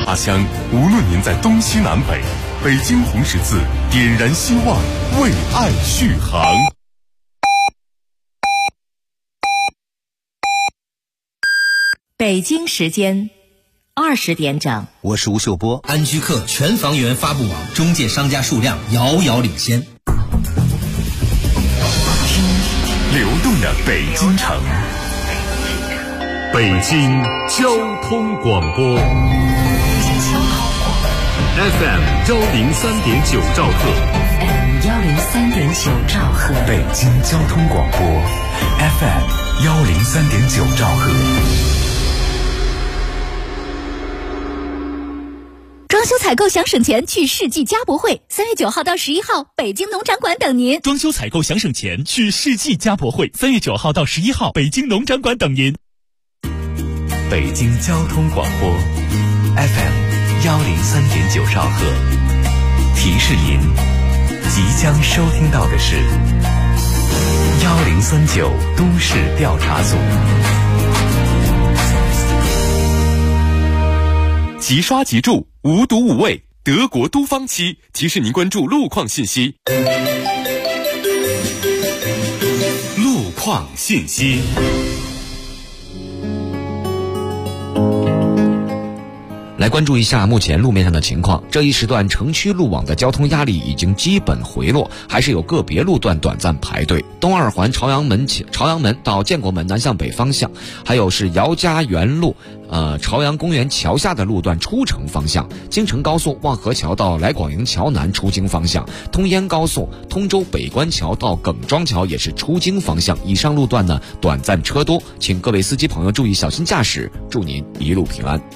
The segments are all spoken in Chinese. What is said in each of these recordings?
他乡，无论您在东西南北，北京红十字点燃希望，为爱续航。 北京时间20点整， 我是吴秀波。 安居客全房源发布网中介商家数量遥遥领先。 听流动的北京城，北京交通广播 FM 103.9兆赫， 103.9兆赫， 北京交通广播 FM 103.9兆赫。 装修采购想省钱，去世纪家博会，3月9号到11号，北京农展馆等您。 装修采购想省钱，去世纪家博会，3月9号到11号，北京农展馆等您。 北京交通广播 FM 103.9兆赫，提示您即将收听到的是1039都市调查组。即刷即住，无毒无味，德国都芳漆提示您关注路况信息。路况信息。 来关注一下目前路面上的情况。这一时段城区路网的交通压力已经基本回落，还是有个别路段短暂排队。东二环朝阳门到建国门南向北方向，还有是姚家园路朝阳公园桥下的路段出城方向，京承高速望河桥到来广营桥南出京方向，通燕高速通州北关桥到耿庄桥也是出京方向。以上路段呢短暂车多，请各位司机朋友注意小心驾驶，祝您一路平安。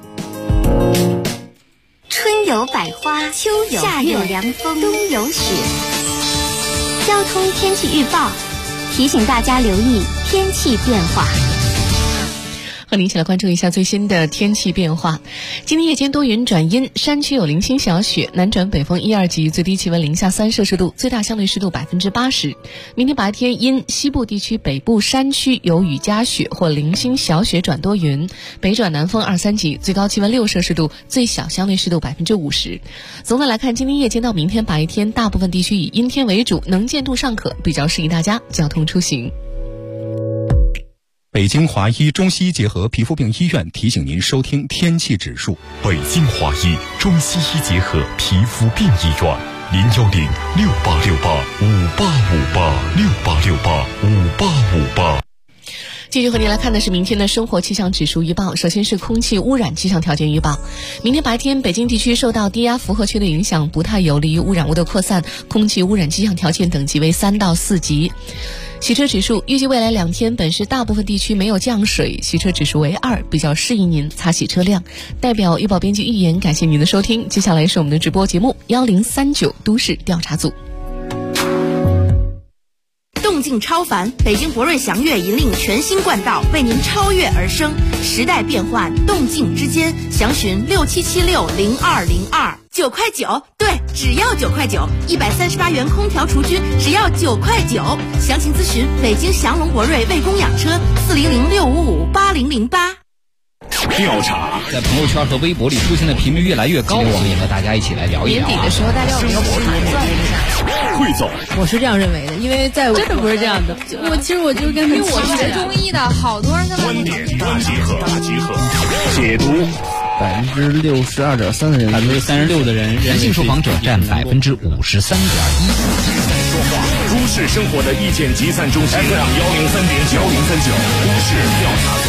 春有百花，秋有夏有凉风，冬有雪。交通天气预报提醒大家留意天气变化。 和您一起来关注一下最新的天气变化。今天夜间多云转阴，山区有零星小雪，南转北风1、2级，最低气温零下3摄氏度，最大相对湿度80%。明天白天因西部地区北部山区有雨夹雪或零星小雪转多云，北转南风2、3级，最高气温6摄氏度，最小相对湿度50%。总的来看，今天夜间到明天白天，大部分地区以阴天为主，能见度尚可，比较适宜大家交通出行。 北京华医中西医结合皮肤病医院提醒您收听天气指数。 北京华医中西医结合皮肤病医院，0106868585858，68685858。 继续和您来看的是明天的生活气象指数预报。首先是空气污染气象条件预报。明天白天，北京地区受到低压负荷区的影响，不太有利于污染物的扩散，空气污染气象条件等级为3到4级。洗车指数预计未来2天本市大部分地区没有降水，洗车指数为2，比较适宜您擦洗车辆。代表预报编辑预言，感谢您的收听。接下来是我们的直播节目1039都市调查组。 动静超凡，北京博润祥悦引领全新冠道，为您超越而生。时代变幻，动静之间，详询67760202，9块9，对，只要9块9，138元空调厨具只要9块9。详情咨询北京祥龙博瑞卫工养车，400655808。 调查在朋友圈和微博里出现的频率越来越高，我们也和大家一起来聊一聊。 年底的时候，大家有没有盘算一下？ 汇总， 我是这样认为的，因为在我真的不是这样的。其实我就跟因为我是学中医的，好多人跟观点大集合，解读。 62.3%的人 ，36%的人，人性受访者占53.1%。 都市生活的意见集散中心 FM 103.9，1039都市调查组。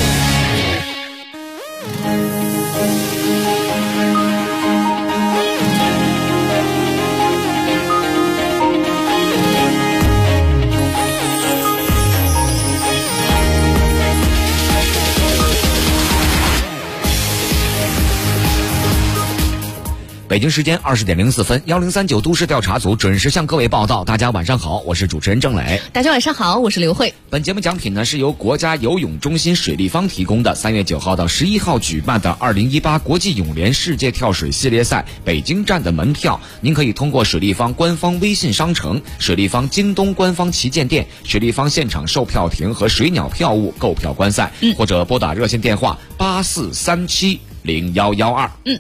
北京时间20点04分，1039都市调查组准时向各位报道。大家晚上好，我是主持人郑磊。 大家晚上好，我是刘慧。 本节目奖品呢是由国家游泳中心水立方提供的，3月9号到11号举办的2018国际泳联世界跳水系列赛北京站的门票，您可以通过水立方官方微信商城、水立方京东官方旗舰店、水立方现场售票亭和水鸟票务购票观赛，或者拨打热线电话84370112。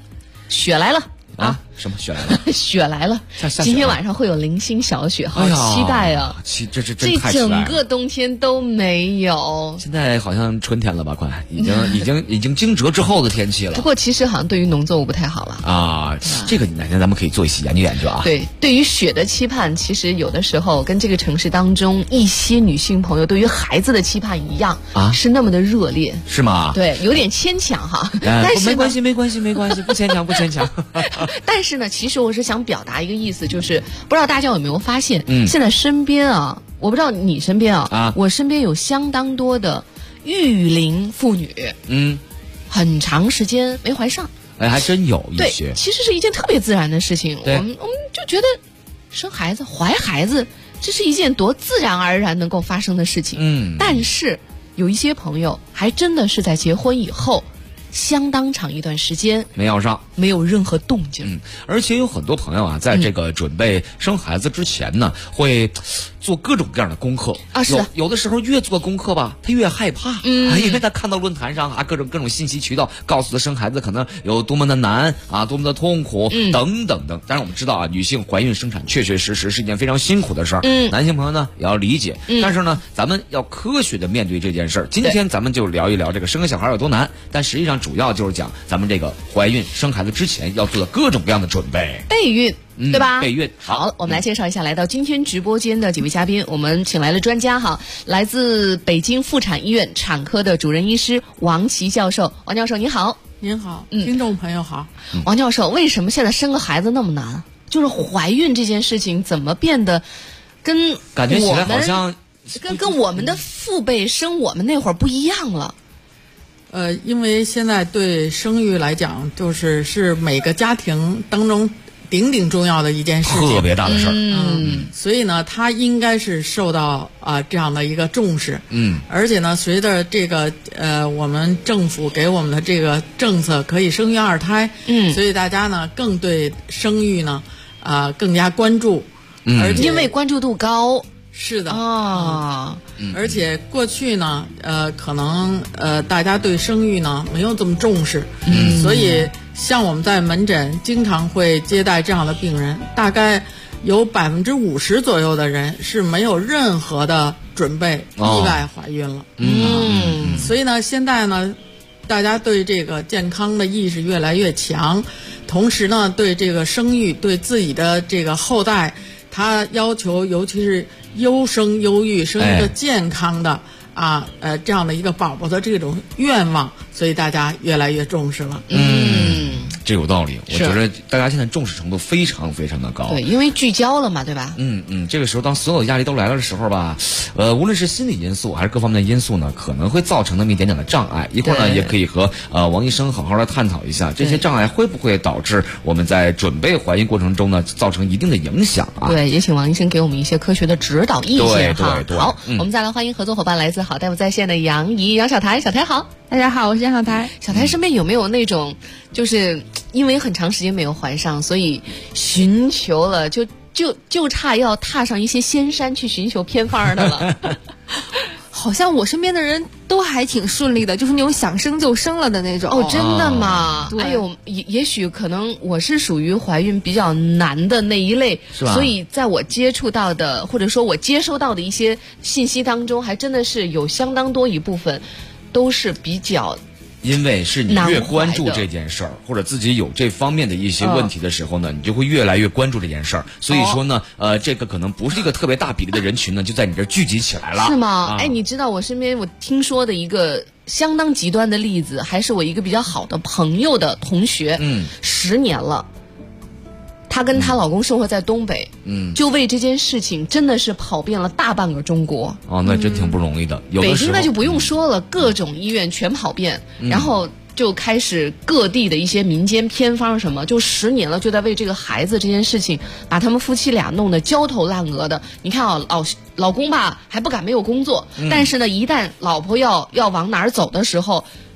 雪来了啊！什么雪来了？ 雪来了！今天晚上会有零星小雪，好期待啊！ 这真太期待了。 这整个冬天都没有。 现在好像春天了吧？快，已经惊蛰之后的天气了。 不过其实好像对于农作物不太好了啊。这个哪天咱们可以做一些研究啊。 对，对于雪的期盼，其实有的时候跟这个城市当中一些女性朋友对于孩子的期盼一样啊，是那么的热烈， 是吗？ 对，有点牵强哈。但是没关系，不牵强。 但是呢，其实我是想表达一个意思，就是不知道大家有没有发现，现在身边啊，我不知道你身边我身边有相当多的育龄妇女，很长时间没怀上。 哎，还真有一些。 对，其实是一件特别自然的事情。我们就觉得生孩子、怀孩子，这是一件多自然而然能够发生的事情。但是有一些朋友还真的是在结婚以后。相当长一段时间没要上， 没有任何动静。 而且有很多朋友啊，在这个准备生孩子之前呢，会做各种各样的功课啊。是的， 有的时候越做功课吧，他越害怕，因为他看到论坛上啊各种信息渠道告诉他生孩子可能有多么的难啊，多么的痛苦，等等。当然我们知道啊，女性怀孕生产确确实实是一件非常辛苦的事儿。男性朋友呢也要理解，但是呢，咱们要科学的面对这件事儿。今天咱们就聊一聊这个生个小孩有多难，但实际上主要就是讲咱们这个怀孕生孩子之前要做的各种各样的准备。 备孕，对吧？ 备孕。 好，我们来介绍一下来到今天直播间的几位嘉宾。我们请来了专家哈，来自北京妇产医院产科的主任医师王琦教授。王教授您好。 您好，听众朋友好。 王教授，为什么现在生个孩子那么难？就是怀孕这件事情怎么变得跟感觉起来好像跟我们的父辈生我们那会儿不一样了？ 因为现在对生育来讲，是每个家庭当中顶重要的一件事情， 特别大的事儿。 所以呢，它应该是受到这样的一个重视。而且呢，随着这个我们政府给我们的这个政策可以生育二胎，所以大家呢更对生育呢更加关注，而且因为关注度高。 是的而且过去呢，可能大家对生育呢没有这么重视，所以像我们在门诊经常会接待这样的病人，大概有50%左右的人是没有任何的准备，意外怀孕了。所以呢，现在呢，大家对这个健康的意识越来越强，同时呢，对这个生育，对自己的这个后代，他要求尤其是优生优育，生一个健康的这样的一个宝宝的这种愿望，所以大家越来越重视了。 这有道理，我觉得大家现在重视程度非常非常的高。 对，因为聚焦了嘛，对吧？ 这个时候当所有压力都来了的时候吧，无论是心理因素还是各方面的因素呢，可能会造成那么一点点的障碍。一会儿呢，也可以和王医生好好来探讨一下，这些障碍会不会导致我们在准备怀孕过程中呢，造成一定的影响啊？ 对，也请王医生给我们一些科学的指导意见哈。 对， 好，我们再来欢迎合作伙伴，来自好大夫在线的杨怡、杨小台。小台好。 大家好，我是杨小台。 小台身边有没有那种，就是因为很长时间没有怀上，所以寻求了，就差要踏上一些仙山去寻求偏方的了？ 好像我身边的人都还挺顺利的，就是那种想生就生了的那种。 哦，真的吗？哎呦，也许可能我是属于怀孕比较难的那一类， 是吧？ 所以在我接触到的或者说我接收到的一些信息当中，还真的是有相当多一部分都是比较。 因为是你越关注这件事儿，或者自己有这方面的一些问题的时候呢，你就会越来越关注这件事儿。所以说呢，这个可能不是一个特别大比例的人群呢，就在你这儿聚集起来了。 是吗？你知道我身边我听说的一个相当极端的例子，还是我一个比较好的朋友的同学，10年了。她跟她老公生活在东北，就为这件事情真的是跑遍了大半个中国。 那真挺不容易的。有的时候北京那就不用说了，各种医院全跑遍，然后就开始各地的一些民间偏方什么，就10年了，就在为这个孩子这件事情，把他们夫妻俩弄得焦头烂额的。你看啊，老公吧还不敢没有工作，但是呢，一旦老婆要往哪儿走的时候，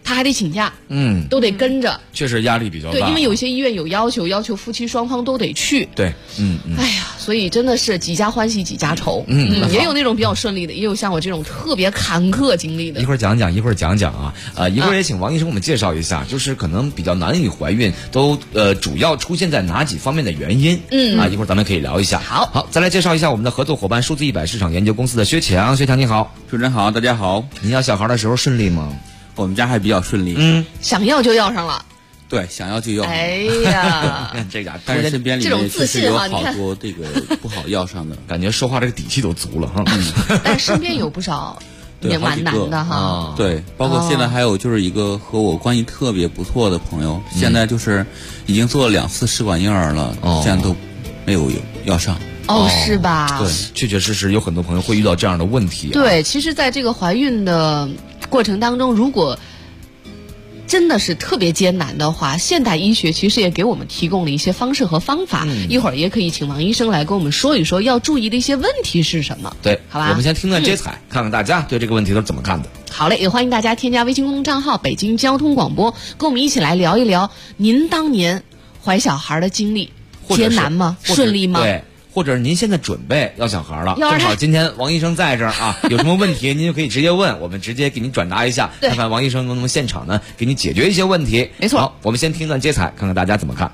他还得请假，都得跟着， 确实压力比较大。 对，因为有些医院有要求夫妻双方都得去。 对， 哎呀，所以真的是几家欢喜几家愁。也有那种比较顺利的，也有像我这种特别坎坷经历的。 一会儿讲讲啊，一会儿也请王医生给我们介绍一下，就是可能比较难以怀孕，都主要出现在哪几方面的原因？一会儿咱们可以聊一下。好，再来介绍一下我们的合作伙伴数字100市场研究公司的薛强你好。 主持人好，大家好。 你要小孩的时候顺利吗？ 我们家还比较顺利， 想要就要上了。 对，想要就要。 哎呀， 看这家， 但是身边里面确实有好多这个不好要上的， 感觉说话这个底气都足了哈。 但身边有不少也蛮难的哈。 对，包括现在还有就是一个和我关系特别不错的朋友，现在就是已经做了2次试管婴儿了，现在都没有要上。 是吧？ 对，确确实实有很多朋友会遇到这样的问题。 对，其实在这个怀孕的过程当中，如果真的是特别艰难的话，现代医学其实也给我们提供了一些方式和方法。一会儿也可以请王医生来跟我们说一说要注意的一些问题是什么。 对， 好吧， 我们先听段接彩，看看大家对这个问题都是怎么看的。 好嘞，也欢迎大家添加微信公众账号北京交通广播，跟我们一起来聊一聊您当年怀小孩的经历，艰难吗？顺利吗？ 对。或者您现在准备要小孩了，正好今天王医生在这儿啊，有什么问题您就可以直接问，我们直接给您转达一下，看看王医生能不能现场呢给你解决一些问题。 没错。 好，我们先听段接彩，看看大家怎么看。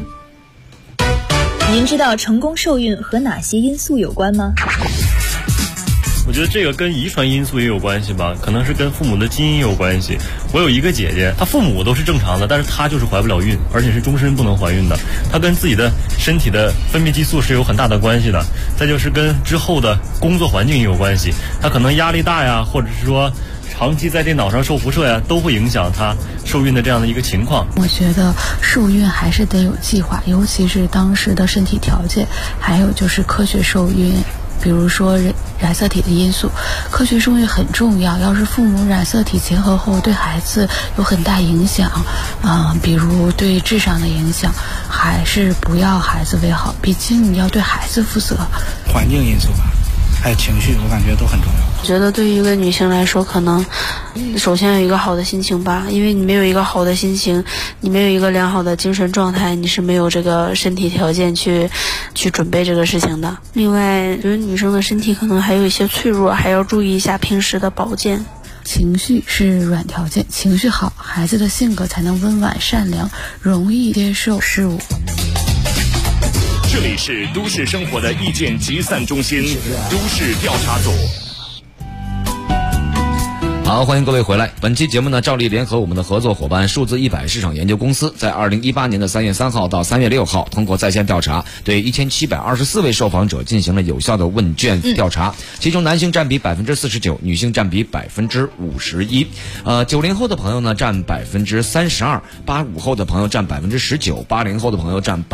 您知道成功受孕和哪些因素有关吗？ 我觉得这个跟遗传因素也有关系吧，可能是跟父母的基因有关系。我有一个姐姐，她父母都是正常的，但是她就是怀不了孕，而且是终身不能怀孕的。她跟自己的身体的分泌激素是有很大的关系的。再就是跟之后的工作环境也有关系，她可能压力大呀，或者是说长期在电脑上受辐射呀，都会影响她受孕的这样的一个情况。 我觉得受孕还是得有计划，尤其是当时的身体条件，还有就是科学受孕。比如说染色体的因素，科学受孕很重要。要是父母染色体结合后对孩子有很大影响，比如对智商的影响，还是不要孩子为好。毕竟你要对孩子负责。 环境因素吧，还有情绪，我感觉都很重要。 我觉得对于一个女性来说，可能首先有一个好的心情吧，因为你没有一个好的心情，你没有一个良好的精神状态，你是没有这个身体条件去准备这个事情的。另外，觉得女生的身体可能还有一些脆弱，还要注意一下平时的保健。 情绪是软条件，情绪好，孩子的性格才能温婉善良，容易接受事物。 这里是都市生活的意见集散中心，都市调查组。 好，欢迎各位回来。本期节目呢，照例联合我们的合作伙伴数字100市场研究公司，在2018年的3月3号到3月6号，通过在线调查，对1724位受访者进行了有效的问卷调查，其中男性占比49%，女性占比51%。90后的朋友呢占32%，85后的朋友占19%，80后的朋友占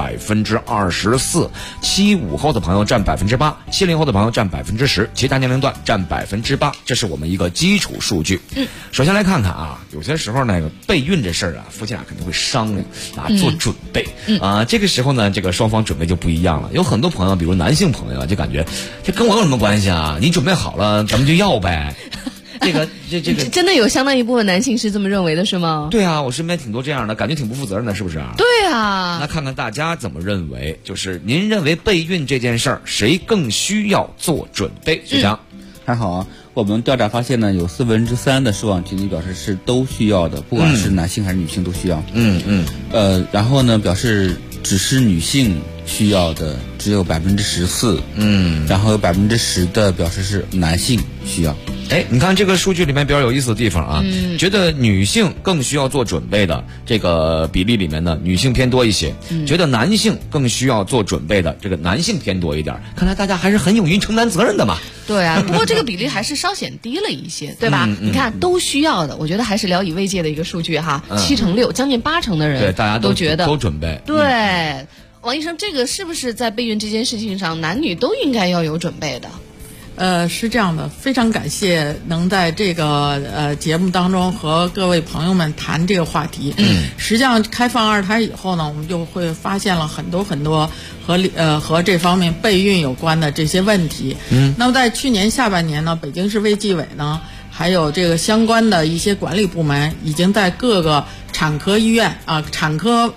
24%，75后的朋友占8%，70后的朋友占10%，其他年龄段占8%。这是我们一个基础数据。首先来看看啊，有些时候那个备孕这事儿啊，夫妻俩肯定会商量做准备这个时候呢，这个双方准备就不一样了。有很多朋友，比如男性朋友就感觉这跟我有什么关系啊？你准备好了，咱们就要呗。这个真的有相当一部分男性是这么认为的，是吗？ 对啊，我身边挺多这样的，感觉挺不负责任的，是不是啊？ 对啊。 那看看大家怎么认为，就是您认为备孕这件事儿，谁更需要做准备？学长， 还好啊。我们调查发现呢，有3%的受访群体表示是都需要的，不管是男性还是女性都需要。然后呢，表示只是女性需要的只有14%。然后有10%的表示是男性需要。 哎，你看这个数据里面比较有意思的地方啊，觉得女性更需要做准备的这个比例里面呢，女性偏多一些，觉得男性更需要做准备的这个男性偏多一点。看来大家还是很勇于承担责任的嘛。 对啊，不过这个比例还是稍显低了一些，对吧？你看都需要的，我觉得还是聊以慰藉的一个数据哈，7成6，将近8成的人， 对，大家都觉得都准备。 对，王医生，这个是不是在备孕这件事情上，男女都应该要有准备的？ 是这样的，非常感谢能在这个节目当中和各位朋友们谈这个话题。实际上开放2胎以后呢，我们就会发现了很多和这方面备孕有关的这些问题。那么在去年下半年呢，北京市卫计委呢还有这个相关的一些管理部门，已经在各个产科医院啊、产科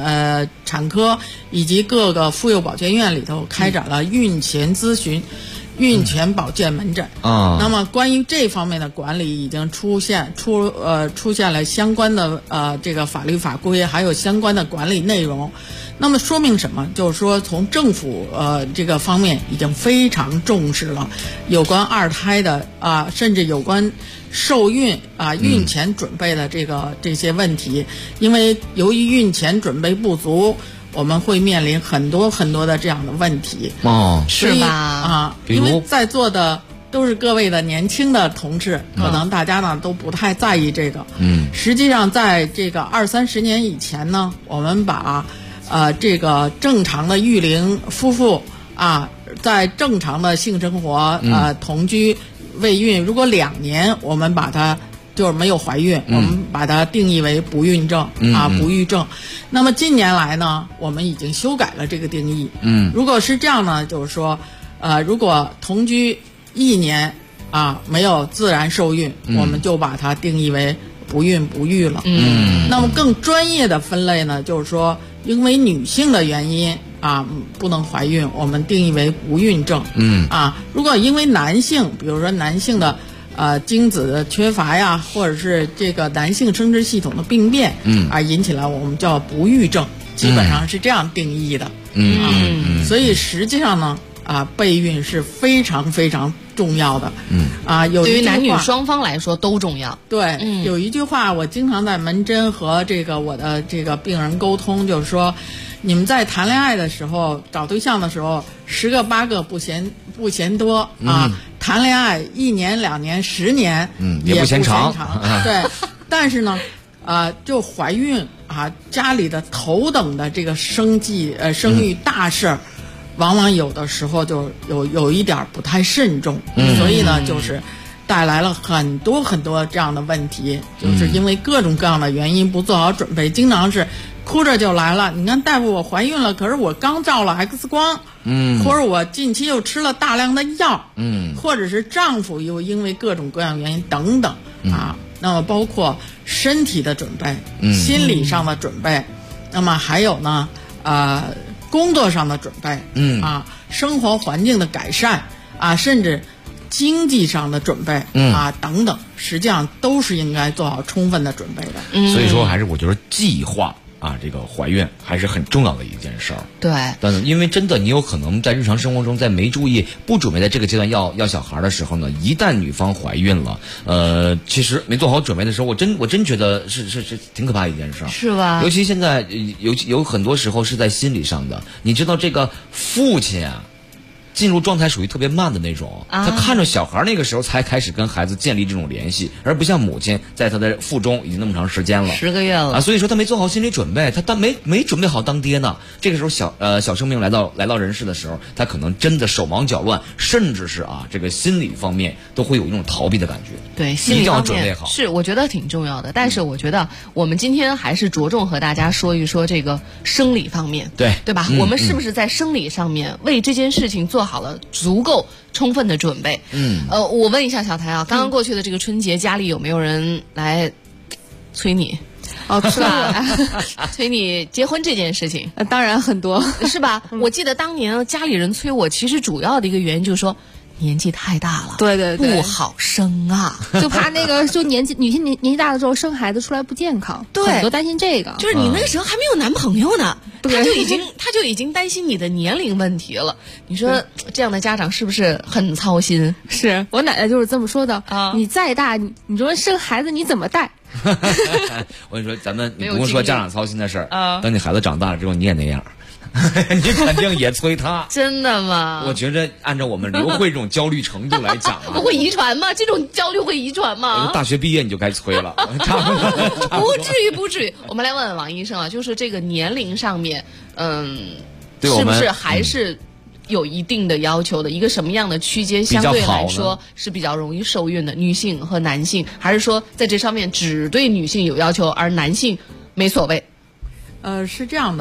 以及各个妇幼保健院里头开展了孕前咨询、孕前保健门诊啊。那么关于这方面的管理，已经出现了相关的这个法律法规，还有相关的管理内容。那么说明什么？就是说从政府这个方面已经非常重视了有关二胎的甚至有关受孕孕前准备的这些问题。因为由于孕前准备不足，我们会面临很多很多的这样的问题是吧？ 因为在座的都是各位的年轻的同志，可能大家呢都不太在意这个。实际上在这个20-30年以前呢，我们把这个正常的育龄夫妇在正常的性生活同居未孕，如果2年我们把它就是没有怀孕，我们把它定义为不孕症不育症。那么近年来呢，我们已经修改了这个定义。如果是这样呢，就是说如果同居1年没有自然受孕，我们就把它定义为不孕不育了。那么更专业的分类呢，就是说因为女性的原因不能怀孕，我们定义为不孕症。如果因为男性，比如说男性的精子的缺乏呀，或者是这个男性生殖系统的病变引起来，我们叫不育症，基本上是这样定义的。所以实际上呢备孕是非常非常重要的。 对于男女双方来说都重要。 对，有一句话我经常在门诊和我的这个病人沟通，就是说你们在谈恋爱的时候，找对象的时候，10个8个不嫌多谈恋爱1年2年10年也不嫌长。 对，但是呢就怀孕家里的头等的这个生育大事往往有的时候就有一点不太慎重，所以呢就是带来了很多很多这样的问题，就是因为各种各样的原因不做好准备，经常是哭着就来了。你看大夫，我怀孕了，可是我刚照了 X 光，或者我近期又吃了大量的药，或者是丈夫又因为各种各样原因等等那么包括身体的准备，心理上的准备，那么还有呢工作上的准备，生活环境的改善甚至经济上的准备等等，实际上都是应该做好充分的准备的。 所以说还是我觉得计划这个怀孕还是很重要的一件事儿。 对， 但因为真的你有可能在日常生活中，在没注意不准备在这个阶段要小孩的时候呢，一旦女方怀孕了，其实没做好准备的时候，我真觉得是挺可怕一件事儿， 是吧？ 尤其现在有很多时候是在心理上的，你知道这个父亲进入状态属于特别慢的那种，他看着小孩那个时候才开始跟孩子建立这种联系，而不像母亲在他的腹中已经那么长时间了 ，10个月了所以说他没做好心理准备，他没准备好当爹呢。这个时候小生命来到人世的时候，他可能真的手忙脚乱，甚至是这个心理方面都会有一种逃避的感觉。 对，心理方面一定要准备好， 是我觉得挺重要的。但是我觉得我们今天还是着重和大家说一说这个生理方面，对吧？我们是不是在生理上面为这件事情做好了足够充分的准备？我问一下小台刚刚过去的这个春节，家里有没有人来催你？是吧？催你结婚这件事情， 当然很多， 是吧？我记得当年家里人催我，其实主要的一个原因就是说年纪太大了， 对， 不好生就怕那个女性年纪大了之后生孩子出来不健康， 对， 很多担心这个。 就是你那个时候还没有男朋友呢，他就已经担心你的年龄问题了。你说这样的家长是不是很操心？ 是我奶奶就是这么说的你再大，你说生孩子你怎么带？ 我跟你说，你不用说家长操心的事儿等你孩子长大了之后，你也那样。你肯定也催他。 真的吗？ 我觉得按照我们刘慧这种焦虑程度来讲不会遗传吗？这种焦虑会遗传吗？ 大学毕业你就该催了。 不至于。我们来问问王医生就是这个年龄上面是不是还是有一定的要求的？一个什么样的区间相对来说是比较容易受孕的？女性和男性，还是说在这上面只对女性有要求，而男性没所谓？ 是这样的，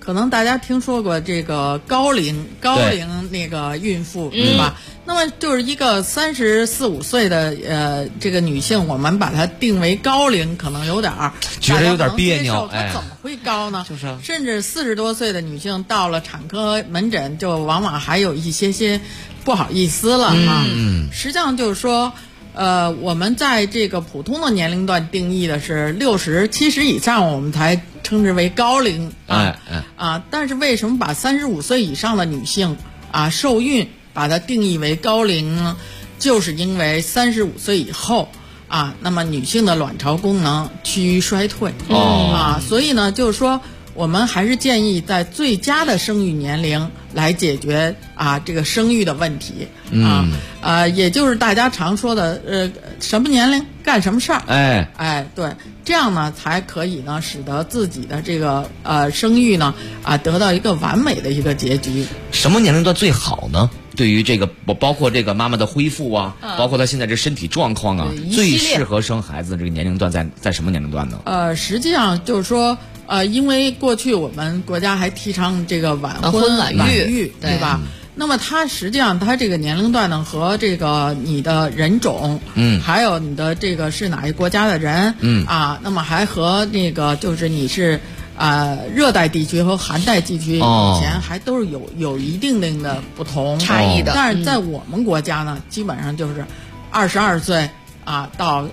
可能大家听说过这个高龄那个孕妇，对吧？那么就是一个34、35岁的这个女性，我们把它定为高龄，可能有点觉得有点别扭。 她怎么会高呢？ 就是， 甚至40多岁的女性到了产科门诊，就往往还有一些不好意思了啊。实际上就是说，我们在这个普通的年龄段定义的是60、70以上，我们才称之为高龄啊。但是为什么把35岁以上的女性受孕把它定义为高龄呢？就是因为35岁以后那么女性的卵巢功能趋于衰退所以呢，就是说我们还是建议在最佳的生育年龄来解决这个生育的问题也就是大家常说的什么年龄干什么事儿，对，这样呢才可以呢使得自己的这个生育呢得到一个完美的一个结局。 什么年龄段最好呢？对于这个包括这个妈妈的恢复包括她现在这身体状况最适合生孩子的这个年龄段在什么年龄段呢？ 实际上就是说因为过去我们国家还提倡这个晚婚晚育，对吧？那么它实际上它这个年龄段呢和这个你的人种还有你的这个是哪一国家的人那么还和那个就是你是热带地区和寒带地区以前还都是有一定的不同差异的， 但是在我们国家呢，基本上就是22岁到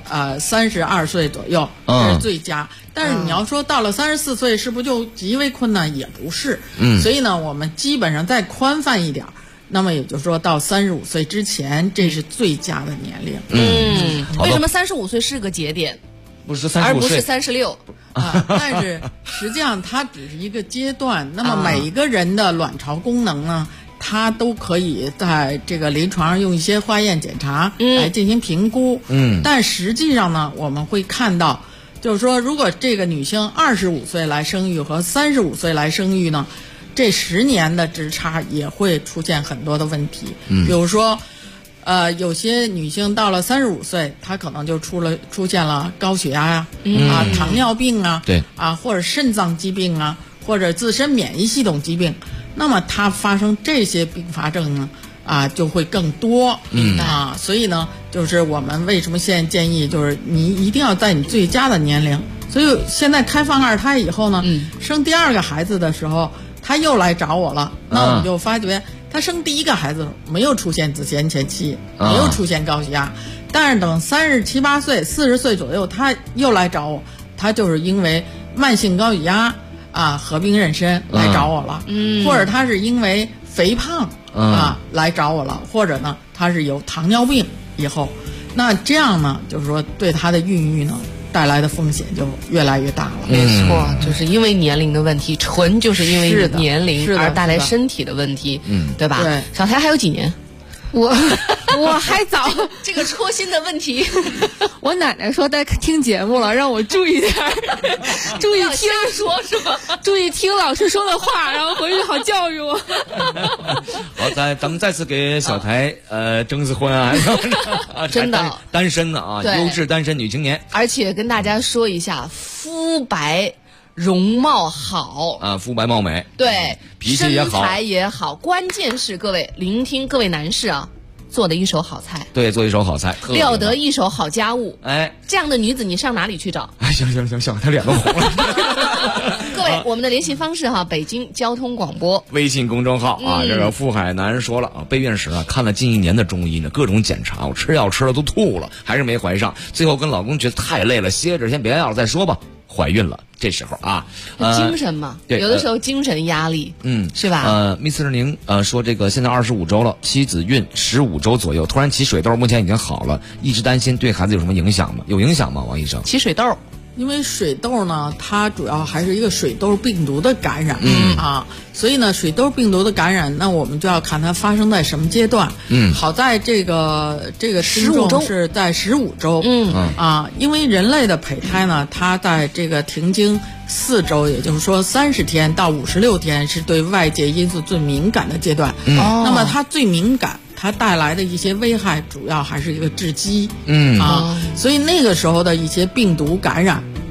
32岁左右这是最佳。但是你要说到了34岁，是不是就极为困难？也不是。所以呢，我们基本上再宽泛一点，那么也就是说到35岁之前，这是最佳的年龄。 为什么35岁是个节点？ 不是35岁， 而不是36。 但是实际上它只是一个阶段。那么每一个人的卵巢功能呢，它都可以在这个临床上用一些化验检查来进行评估。但实际上呢，我们会看到，就是说，如果这个女性25岁来生育和35岁来生育呢，这10年的之差也会出现很多的问题。比如说有些女性到了35岁，她可能就出现了高血压糖尿病对或者肾脏疾病或者自身免疫系统疾病，那么她发生这些并发症呢就会更多。所以呢，就是我们为什么现在建议，就是你一定要在你最佳的年龄。所以现在开放2胎以后呢，生第2个孩子的时候，她又来找我了，那我们就发觉。她生第1个孩子没有出现子痫前期，没有出现高血压，但是等37、38岁、40岁左右，她又来找我，她就是因为慢性高血压合并妊娠来找我了，或者她是因为肥胖来找我了，或者呢她是有糖尿病以后，那这样呢就是说对她的孕育呢带来的风险就越来越大了。 没错，就是因为年龄的问题，纯就是因为年龄而带来身体的问题，对吧？ 对， 小台还有几年？ 我还早， 这个戳心的问题。 我奶奶说在听节目了，让我注意点，注意听说是吧？ 注意听老师说的话，然后回去好教育我。 好，咱再次给小台征次婚真的单身的优质单身女青年。 而且跟大家说一下，肤白容貌好肤白貌美， 对， 脾气也好， 身材也好，关键是各位聆听各位男士做的一手好菜， 对，做一手好菜， 料得一手好家务。这样的女子你上哪里去找？ 行，她脸都红了。 各位，我们的联系方式北京交通广播微信公众号这个傅海南说了备孕时看了近1年的中医呢，各种检查，我吃药吃了都吐了，还是没怀上，最后跟老公觉得太累了，歇着先别要了再说吧。怀孕了，这时候精神嘛，有的时候精神压力，是吧 ？Miss 宁说这个现在25周了，妻子孕15周左右，突然起水痘，目前已经好了，一直担心对孩子有什么影响吗？有影响吗，王医生？ 起水痘。 因为水痘呢，它主要还是一个水痘病毒的感染所以呢，水痘病毒的感染，那我们就要看它发生在什么阶段。好在这个听众是在15周。因为人类的胚胎呢，它在这个停经4周，也就是说30天到56天是对外界因素最敏感的阶段。那么它最敏感，它带来的一些危害主要还是一个致畸。所以那个时候的一些病毒感染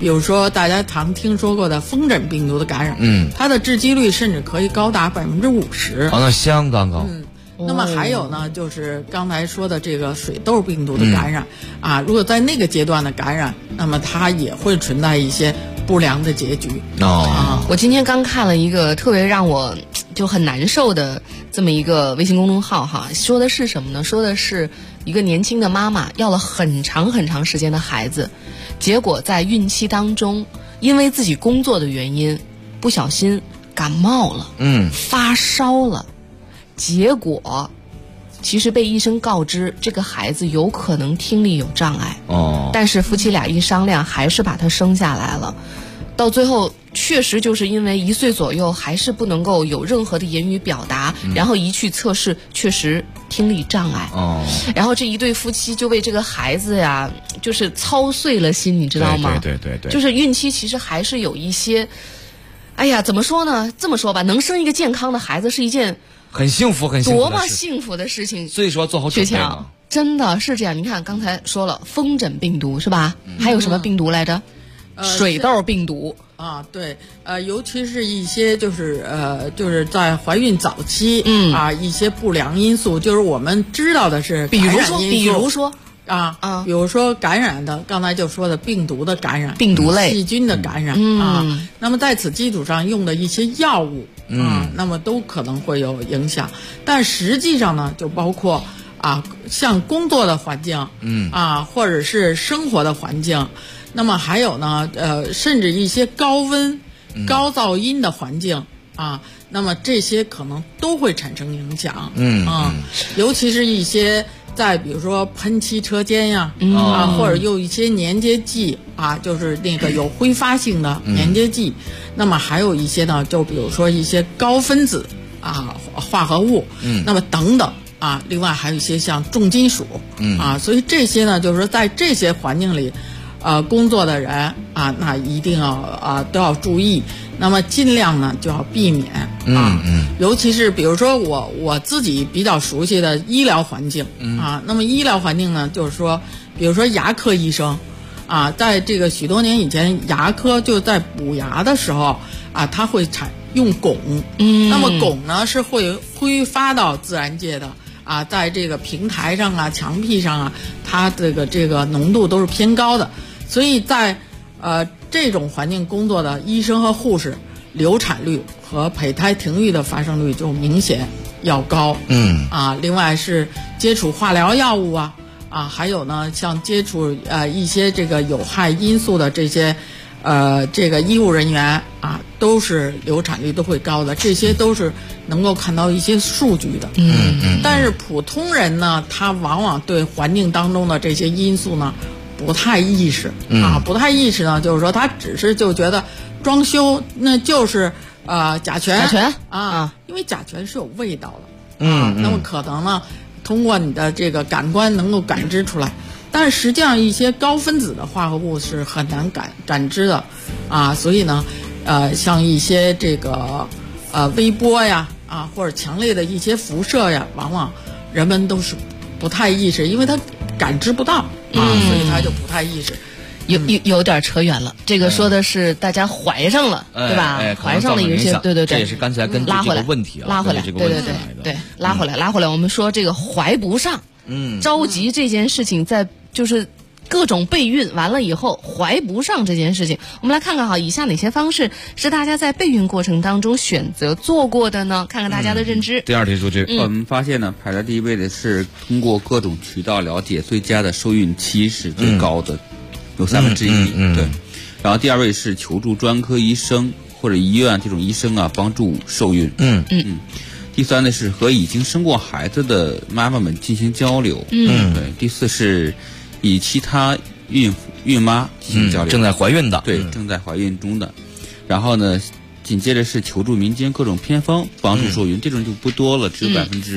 比如说大家常听说过的风疹病毒的感染，它的致畸率甚至可以高达50%。 那相当高。 那么还有呢，就是刚才说的这个水痘病毒的感染啊，如果在那个阶段的感染，那么它也会存在一些不良的结局。 我今天刚看了一个特别让我就很难受的这么一个微信公众号哈，说的是什么呢？说的是一个年轻的妈妈要了很长很长时间的孩子，结果在孕期当中，因为自己工作的原因，不小心感冒了，发烧了。结果其实被医生告知这个孩子有可能听力有障碍，但是夫妻俩一商量还是把他生下来了。到最后确实就是因为1岁左右还是不能够有任何的言语表达，然后一去测试确实听力障碍。然后这一对夫妻就为这个孩子呀就是操碎了心，你知道吗？ 对， 就是孕期其实还是有一些，哎呀怎么说呢，这么说吧，能生一个健康的孩子是一件很幸福多么幸福的事情， 所以说做好准备嘛， 真的是这样。你看刚才说了风疹病毒是吧？还有什么病毒来着？水痘病毒啊，对，尤其是一些就是在怀孕早期，一些不良因素，就是我们知道的是感染因素，比如说感染的，刚才就说的病毒的感染， 病毒类细菌的感染啊，那么在此基础上用的一些药物那么都可能会有影响，但实际上呢，就包括像工作的环境，或者是生活的环境。那么还有呢，甚至一些高温、高噪音的环境那么这些可能都会产生影响。尤其是一些在比如说喷漆车间呀，或者用一些粘结剂就是那个有挥发性的粘结剂。那么还有一些呢，就比如说一些高分子化合物，那么等等。另外还有一些像重金属，所以这些呢，就是说在这些环境里。工作的人那一定要都要注意，那么尽量呢就要避免尤其是比如说我自己比较熟悉的医疗环境那么医疗环境呢，就是说，比如说牙科医生在这个许多年以前，牙科就在补牙的时候他会用汞，那么汞呢是会挥发到自然界的。在这个平台上墙壁上它这个浓度都是偏高的，所以在这种环境工作的医生和护士，流产率和胚胎停育的发生率就明显要高。另外是接触化疗药物还有呢像接触一些这个有害因素的这些这个医务人员都是流产率都会高的，这些都是能够看到一些数据的。但是普通人呢，他往往对环境当中的这些因素呢不太意识不太意识呢，就是说他只是就觉得装修那就是甲醛因为甲醛是有味道的那么可能呢通过你的这个感官能够感知出来。但是实际上一些高分子的化合物是很难感知的所以呢像一些这个微波呀或者强烈的一些辐射呀，往往人们都是不太意识，因为他感知不到所以他就不太意识。 有点扯远了，这个说的是大家怀上了，对吧？怀上了有些，对， 这也是刚才根据这个问题拉回来，对，拉回来。我们说这个怀不上，着急这件事情，在就是各种备孕完了以后怀不上这件事情，我们来看看以下哪些方式是大家在备孕过程当中选择做过的呢？看看大家的认知。 第二题数据， 我们发现呢，排在第一位的是通过各种渠道了解最佳的受孕期是最高的。有1/3，对。然后第二位是求助专科医生或者医院这种医生帮助受孕。第三呢是和已经生过孩子的妈妈们进行交流。对。第四是以其他孕妈进行交流， 正在怀孕的， 对，正在怀孕中的。然后呢，紧接着是求助民间各种偏方帮助受孕，这种就不多了，只有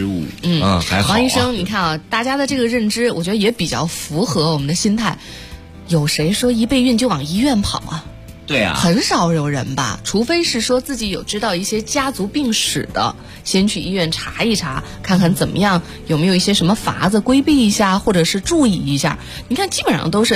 5%。 还好。 王医生，你看大家的这个认知，我觉得也比较符合我们的心态。有谁说一备孕就往医院跑对很少有人吧，除非是说自己有知道一些家族病史的，先去医院查一查，看看怎么样，有没有一些什么法子规避一下，或者是注意一下。你看基本上都是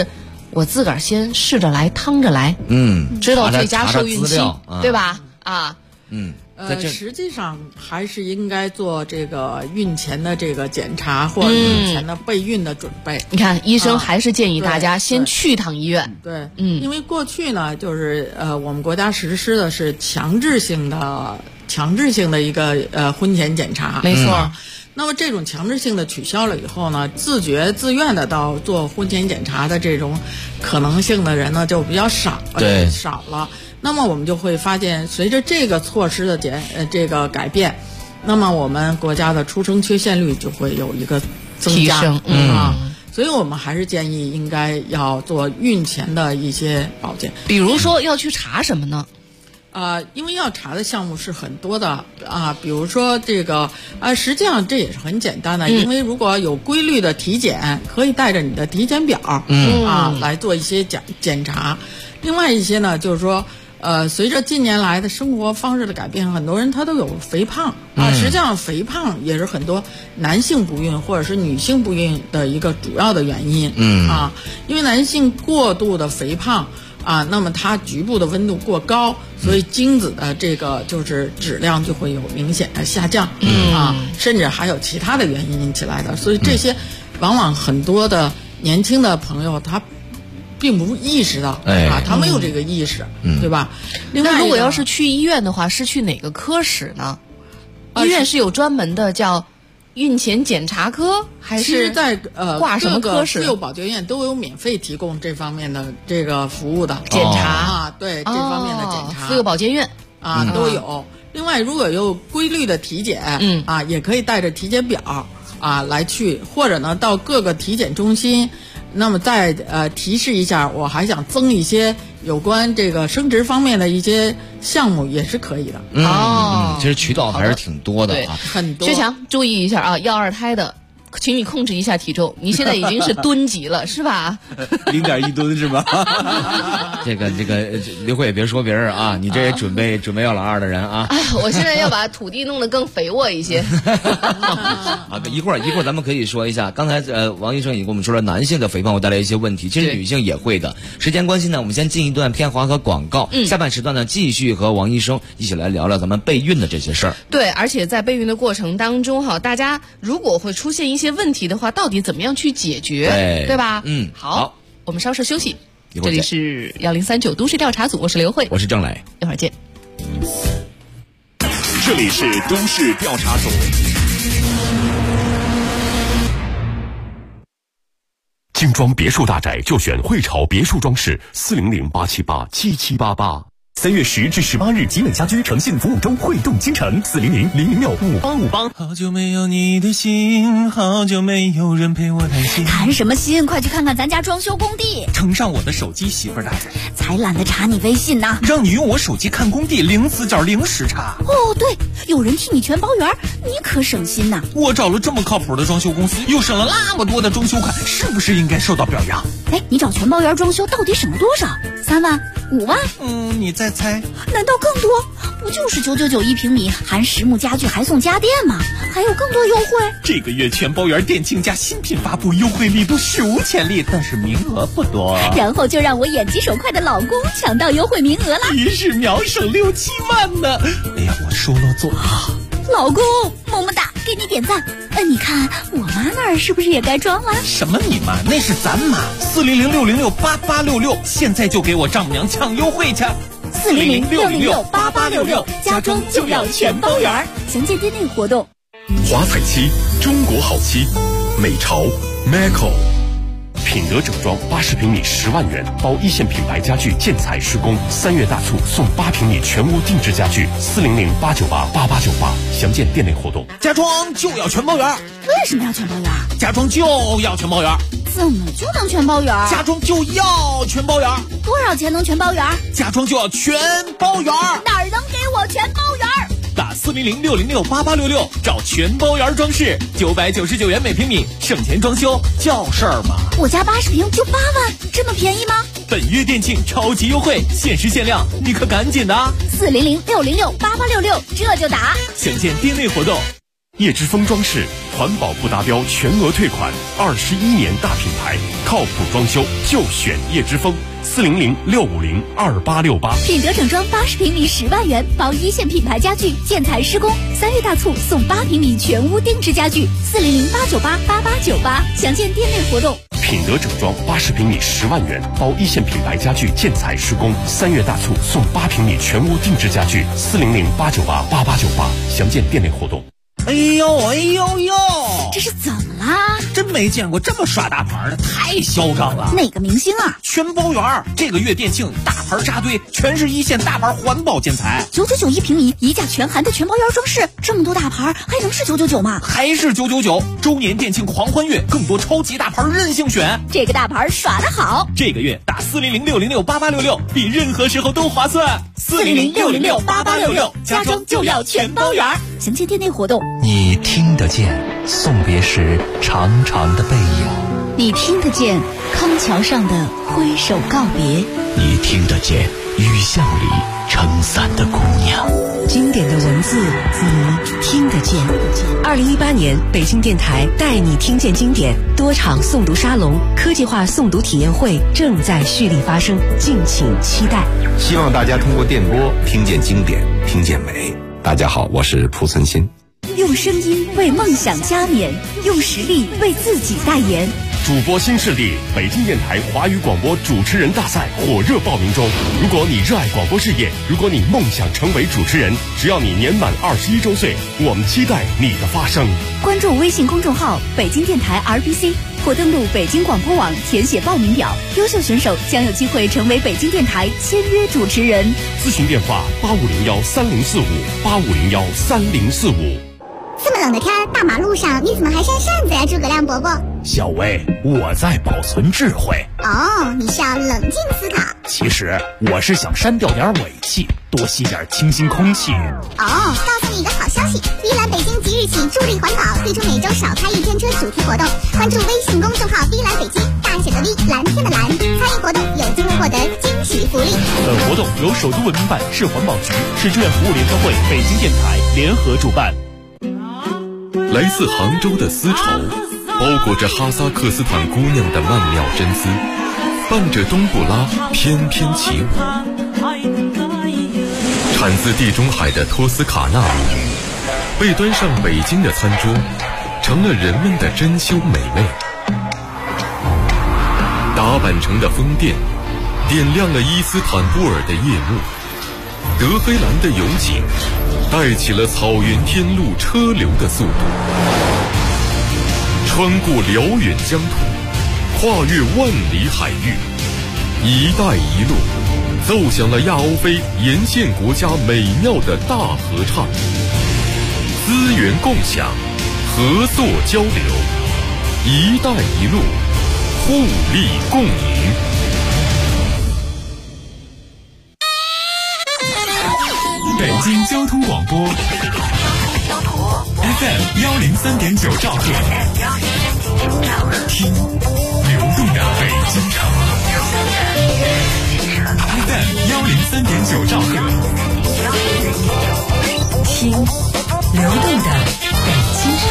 我自个儿先试着来，趟着来，知道最佳受孕期，对吧？啊， 实际上还是应该做这个孕前的这个检查或者孕前的备孕的准备。 你看，医生还是建议大家先去趟医院。 对，因为过去呢，就是我们国家实施的是强制性的一个婚前检查， 没错。 那么这种强制性的取消了以后呢，自觉自愿的到做婚前检查的这种可能性的人呢就比较少了。那么我们就会发现，随着这个措施的这个改变，那么我们国家的出生缺陷率就会有一个增加所以我们还是建议应该要做孕前的一些保健。 比如说要去查什么呢？ 因为要查的项目是很多的比如说这个实际上这也是很简单的，因为如果有规律的体检，可以带着你的体检表来做一些检查。另外一些呢，就是说随着近年来的生活方式的改变，很多人他都有肥胖实际上肥胖也是很多男性不孕或者是女性不孕的一个主要的原因因为男性过度的肥胖那么它局部的温度过高，所以精子的这个就是质量就会有明显的下降甚至还有其他的原因引起来的。所以这些往往很多的年轻的朋友他并不意识到他没有这个意识对吧？另外， 那如果要是去医院的话，是去哪个科室呢？医院是有专门的叫孕前检查科，还是在挂什么科室？ 各个妇幼保健院都有免费提供这方面的这个服务的检查对这方面的检查， 妇幼保健院都有。另外，如果有规律的体检也可以带着体检表来去，或者呢到各个体检中心。那么再提示一下，我还想增一些有关这个生殖方面的一些项目也是可以的其实渠道还是挺多的很多。 薛强注意一下要二胎的，请你控制一下体重，你现在已经是吨级了是吧 ？0.1吨是吧？ 这个刘慧也别说别人你这也准备要老二的人我现在要把土地弄得更肥沃一些一会儿咱们可以说一下，刚才王医生也跟我们说了男性的肥胖会带来一些问题，其实女性也会的。时间关系呢，我们先进一段片花和广告，下半时段呢继续和王医生一起来聊聊咱们备孕的这些事儿。 对，而且在备孕的过程当中大家如果会出现一些问题的话，到底怎么样去解决，对吧？好，我们稍事休息。这里是1039都市调查组，我是刘慧， 我是郑磊， 一会儿见。 这里是都市调查组。精装别墅大宅就选汇潮别墅装饰，400-878-7788。3月10至18日，集美家居诚信服务周汇动京城，400-006-5858。 好久没有你的心，好久没有人陪我谈心。 谈什么心？快去看看咱家装修工地。 呈上我的手机，媳妇儿大人。 才懒得查你微信呢。 让你用我手机看工地，0死角0时差。 哦，对，有人替你全包圆，你可省心呐。 我找了这么靠谱的装修公司，又省了那么多的装修款，是不是应该受到表扬？ 哎，你找全包圆装修到底省了多少？3万、5万？ 你再猜？ 难道更多？不就是999一平米，含实木家具还送家电吗？还有更多优惠。 这个月全包圆电竞家新品发布，优惠力度史无前例，但是名额不多。 然后就让我眼疾手快的老公抢到优惠名额了， 一日秒省6-7万呢！哎呀，我说了做。 老公，么么哒，给你点赞。你看我妈那儿是不是也该装了？ 什么你妈？那是咱妈。400-606-8866，现在就给我丈母娘抢优惠去。 400-606-8866，家装就要全包圆。详见店内活动。 华彩漆，中国好漆，美潮 Maco。品德整装80平米10万元，包一线品牌家具建材施工，3月大促送8平米全屋定制家具，400-898-8898，详见店内活动。 家装就要全包圆。 为什么要全包圆？ 家装就要全包圆。 怎么就能全包圆？ 家装就要全包圆。 多少钱能全包圆？ 家装就要全包圆。 哪儿能给我全包圆？ 打400-606-8866，找全包圆装饰，999元每平米，省钱装修叫事儿吗？ 我家80平就8万，这么便宜吗？ 本月店庆超级优惠，限时限量，你可赶紧的！ 400-606-8866，这就打。 详见店内活动。 叶之峰装饰，环保不达标全额退款，21年大品牌，靠谱装修就选叶之峰。400-650-2868。 品德整装80平米10万元，包一线品牌家具建材施工，3月大促送8平米全屋定制家具，400-898-8898，详见店内活动。 品德整装80平米10万元，包一线品牌家具建材施工，3月大促送8平米全屋定制家具，400-898-8898，详见店内活动。 哎呦哎呦呦， 这是怎么啦？ 真没见过这么耍大牌的，太嚣张了。 哪个明星啊？ 全包圆，这个月店庆大牌扎堆，全是一线大牌环保建材 ，999一平米，一价全含的全包圆装饰，这么多大牌还能是999吗？ 还是999，周年店庆狂欢月，更多超级大牌任性选， 这个大牌耍得好。 这个月打400-606-8866，比任何时候都划算。 400-606-8866，家装就要全包圆，详见店内活动。 你听得见送别时长长的背影， 你听得见康桥上的挥手告别， 你听得见雨巷里撑伞的姑娘。 经典的文字你听得见。2018年北京电台带你听见经典多场诵读沙龙、科技化诵读体验会正在蓄力发生，敬请期待。 希望大家通过电波听见经典，听见美。大家好，我是蒲存昕。 用声音为梦想加冕，用实力为自己代言。 主播新势力，北京电台华语广播主持人大赛火热报名中。如果你热爱广播事业，如果你梦想成为主持人，只要你年满21周岁，我们期待你的发声。 关注微信公众号北京电台 RBC， 或登录北京广播网填写报名表，优秀选手将有机会成为北京电台签约主持人。 咨询电话8501-3045，8501-3045。 这么冷的天，大马路上你怎么还扇扇子呀，诸葛亮伯伯？ 小薇，我在保存智慧。 哦，你是要冷静思考。 其实我是想删掉点尾气，多吸点清新空气。 哦，告诉你一个好消息，依兰北京即日起助力环保，推出每周少开一天车主题活动。关注微信公众号依兰北京，大写的 V， 蓝天的蓝，参与活动有机会获得惊喜福利。 本活动由首都文明办、市环保局、市志愿服务联合会、北京电台联合主办。 来自杭州的丝绸，包裹着哈萨克斯坦姑娘的曼妙真丝，伴着冬不拉翩翩起舞。产自地中海的托斯卡纳米，被端上北京的餐桌，成了人们的珍馐美味。打板城的风电，点亮了伊斯坦布尔的夜幕。德黑兰的油井，带起了草原天路车流的速度。穿过辽远疆土，跨越万里海域，一带一路奏响了亚欧非沿线国家美妙的大合唱。资源共享，合作交流，一带一路，互利共赢。 北京交通广播 FM 103.9兆赫，听流动的北京城。FM 103.9兆赫， 听流动的北京城。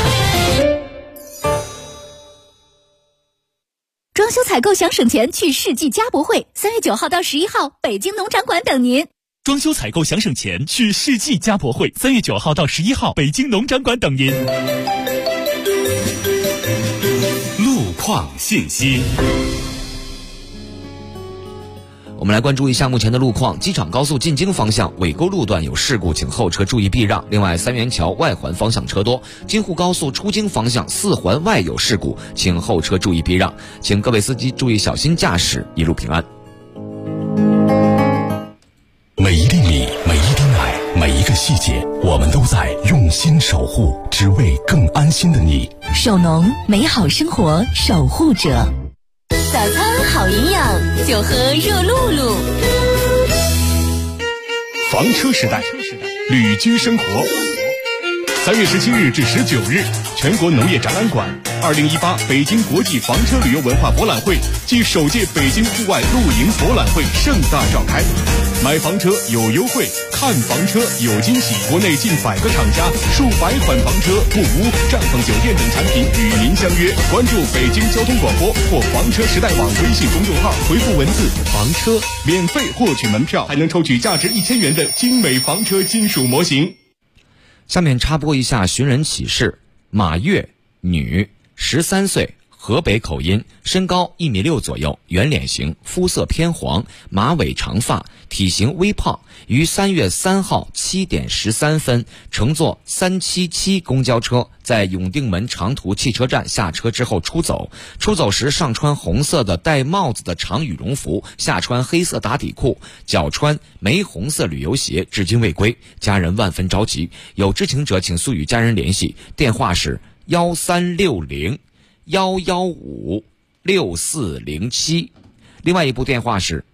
装修采购想省钱，去世纪家博会，3月9号到11号，北京农场馆等您。 装修采购想省钱，去世纪家博会，3月9号到11号，北京农展馆等您。 路况信息。 我们来关注一下目前的路况。机场高速进京方向尾沟路段有事故，请后车注意避让。另外，三元桥外环方向车多。京沪高速出京方向4环外有事故，请后车注意避让。请各位司机注意小心驾驶，一路平安。 每一粒米，每一滴奶，每一个细节，我们都在用心守护，只为更安心的你。 手农，美好生活守护者。 早餐好营养，就喝热露露。 房车时代，旅居生活。3月17日至19日，全国农业展览馆 2018北京国际房车旅游文化博览会暨首届北京户外露营博览会盛大召开。买房车有优惠，看房车有惊喜。国内近100个厂家、数百款房车、木屋、帐篷酒店等产品与您相约。关注北京交通广播或房车时代网微信公众号，回复文字“房车”，免费获取门票，还能抽取价值1000元的精美房车金属模型。 下面插播一下寻人启事：马月，女，13岁，河北口音，身高1.6米左右，圆脸型，肤色偏黄，马尾长发，体型微胖，于3月3号7点13分乘坐377公交车在永定门长途汽车站下车之后出走。出走时上穿红色的戴帽子的长羽绒服，下穿黑色打底裤，脚穿玫红色旅游鞋，至今未归。家人万分着急，有知情者请速与家人联系，电话是1360-115-6407，另外一部电话是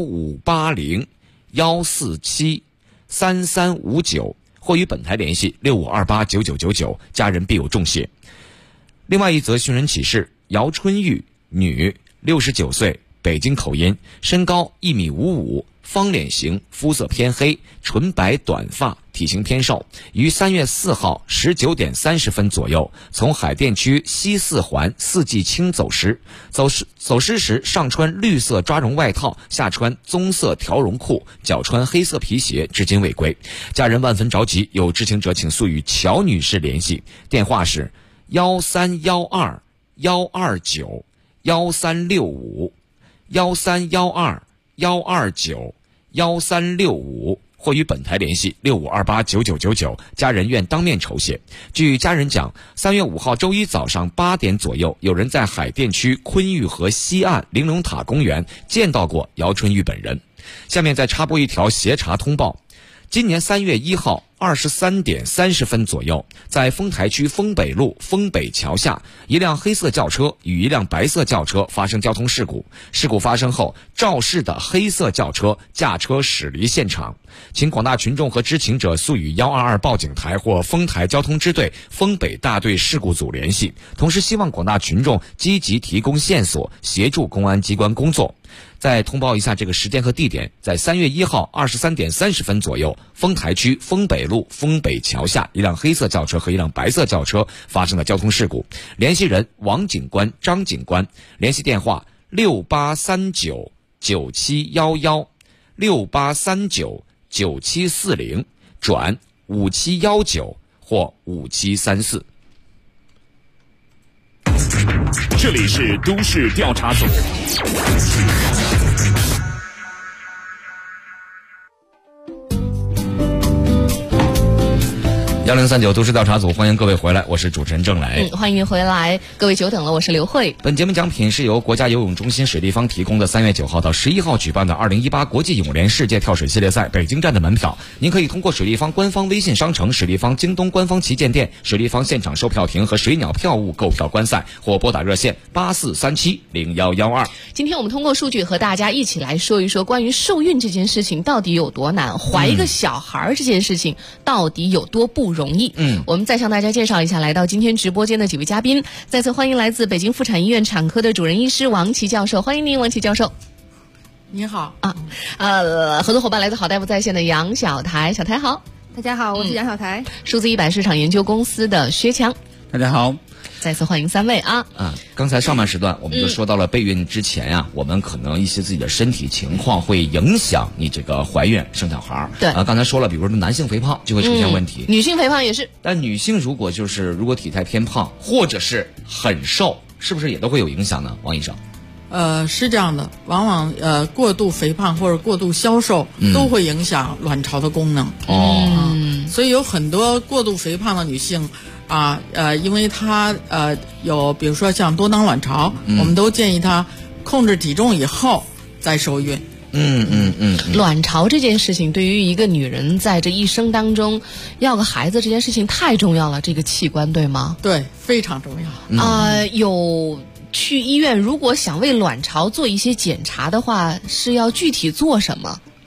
1580-147-3359，或与本台联系65289999，家人必有重谢。另外一则寻人启事：姚春玉，女，69岁，北京口音，身高1.55米，方脸型，肤色偏黑，纯白短发，体型偏瘦，于3月4号19点30分左右从海淀区西4环4季青走失。走失时上穿绿色抓绒外套，下穿棕色条绒裤，脚穿黑色皮鞋，至今未归。家人万分着急，有知情者请速与乔女士联系，电话是1312-129-1365，1312-129-1365，或与本台联系65289999，家人愿当面酬谢。据家人讲，3月5号周一早上8点左右，有人在海淀区昆玉河西岸玲珑塔公园见到过姚春玉本人。下面再插播一条协查通报：今年3月1号23点30分左右，在丰台区丰北路丰北桥下，一辆黑色轿车与一辆白色轿车发生交通事故。事故发生后，肇事的黑色轿车驾车驶离现场，请广大群众和知情者速与122报警台或丰台交通支队丰北大队事故组联系。同时希望广大群众积极提供线索，协助公安机关工作。再通报一下这个时间和地点，在3月1号23点30分左右，丰台区丰北路丰北桥下，一辆黑色轿车和一辆白色轿车发生了交通事故。联系人王警官、张警官，联系电话6839-9711，6839-9740，转5719或5734。 这里是都市调查组。 1039都市调查组，欢迎各位回来，我是主持人郑磊。 欢迎回来，各位久等了，我是刘慧。 本节目奖品是由国家游泳中心水立方提供的3月9号到11号举办的2018国际泳联世界跳水系列赛北京站的门票，您可以通过水立方官方微信商城、水立方京东官方旗舰店、水立方现场售票亭和水鸟票务购票观赛，或拨打热线84370112。 今天我们通过数据和大家一起来说一说关于受孕这件事情到底有多难，怀一个小孩这件事情到底有多不容易。我们再向大家介绍一下来到今天直播间的几位嘉宾。再次欢迎来自北京妇产医院产科的主任医师王琦教授，欢迎您，王琦教授。 你好啊，合作伙伴来自好大夫在线的杨小台，小台好。 大家好，我是杨小台。 数字100市场研究公司的薛强， 大家好。 再次欢迎3位啊！ 刚才上半时段我们就说到了备孕之前啊，我们可能一些自己的身体情况会影响你这个怀孕生小孩。 对刚才说了，比如说男性肥胖就会出现问题， 女性肥胖也是。 但女性如果体态偏胖或者是很瘦，是不是也都会有影响呢？王医生？ 是这样的，往往过度肥胖或者过度消瘦都会影响卵巢的功能。所以有很多过度肥胖的女性因为她有比如说像多囊卵巢，我们都建议她控制体重以后再受孕。 卵巢这件事情对于一个女人在这一生当中要个孩子这件事情太重要了，这个器官对吗？ 对，非常重要。 有去医院如果想为卵巢做一些检查的话，是要具体做什么？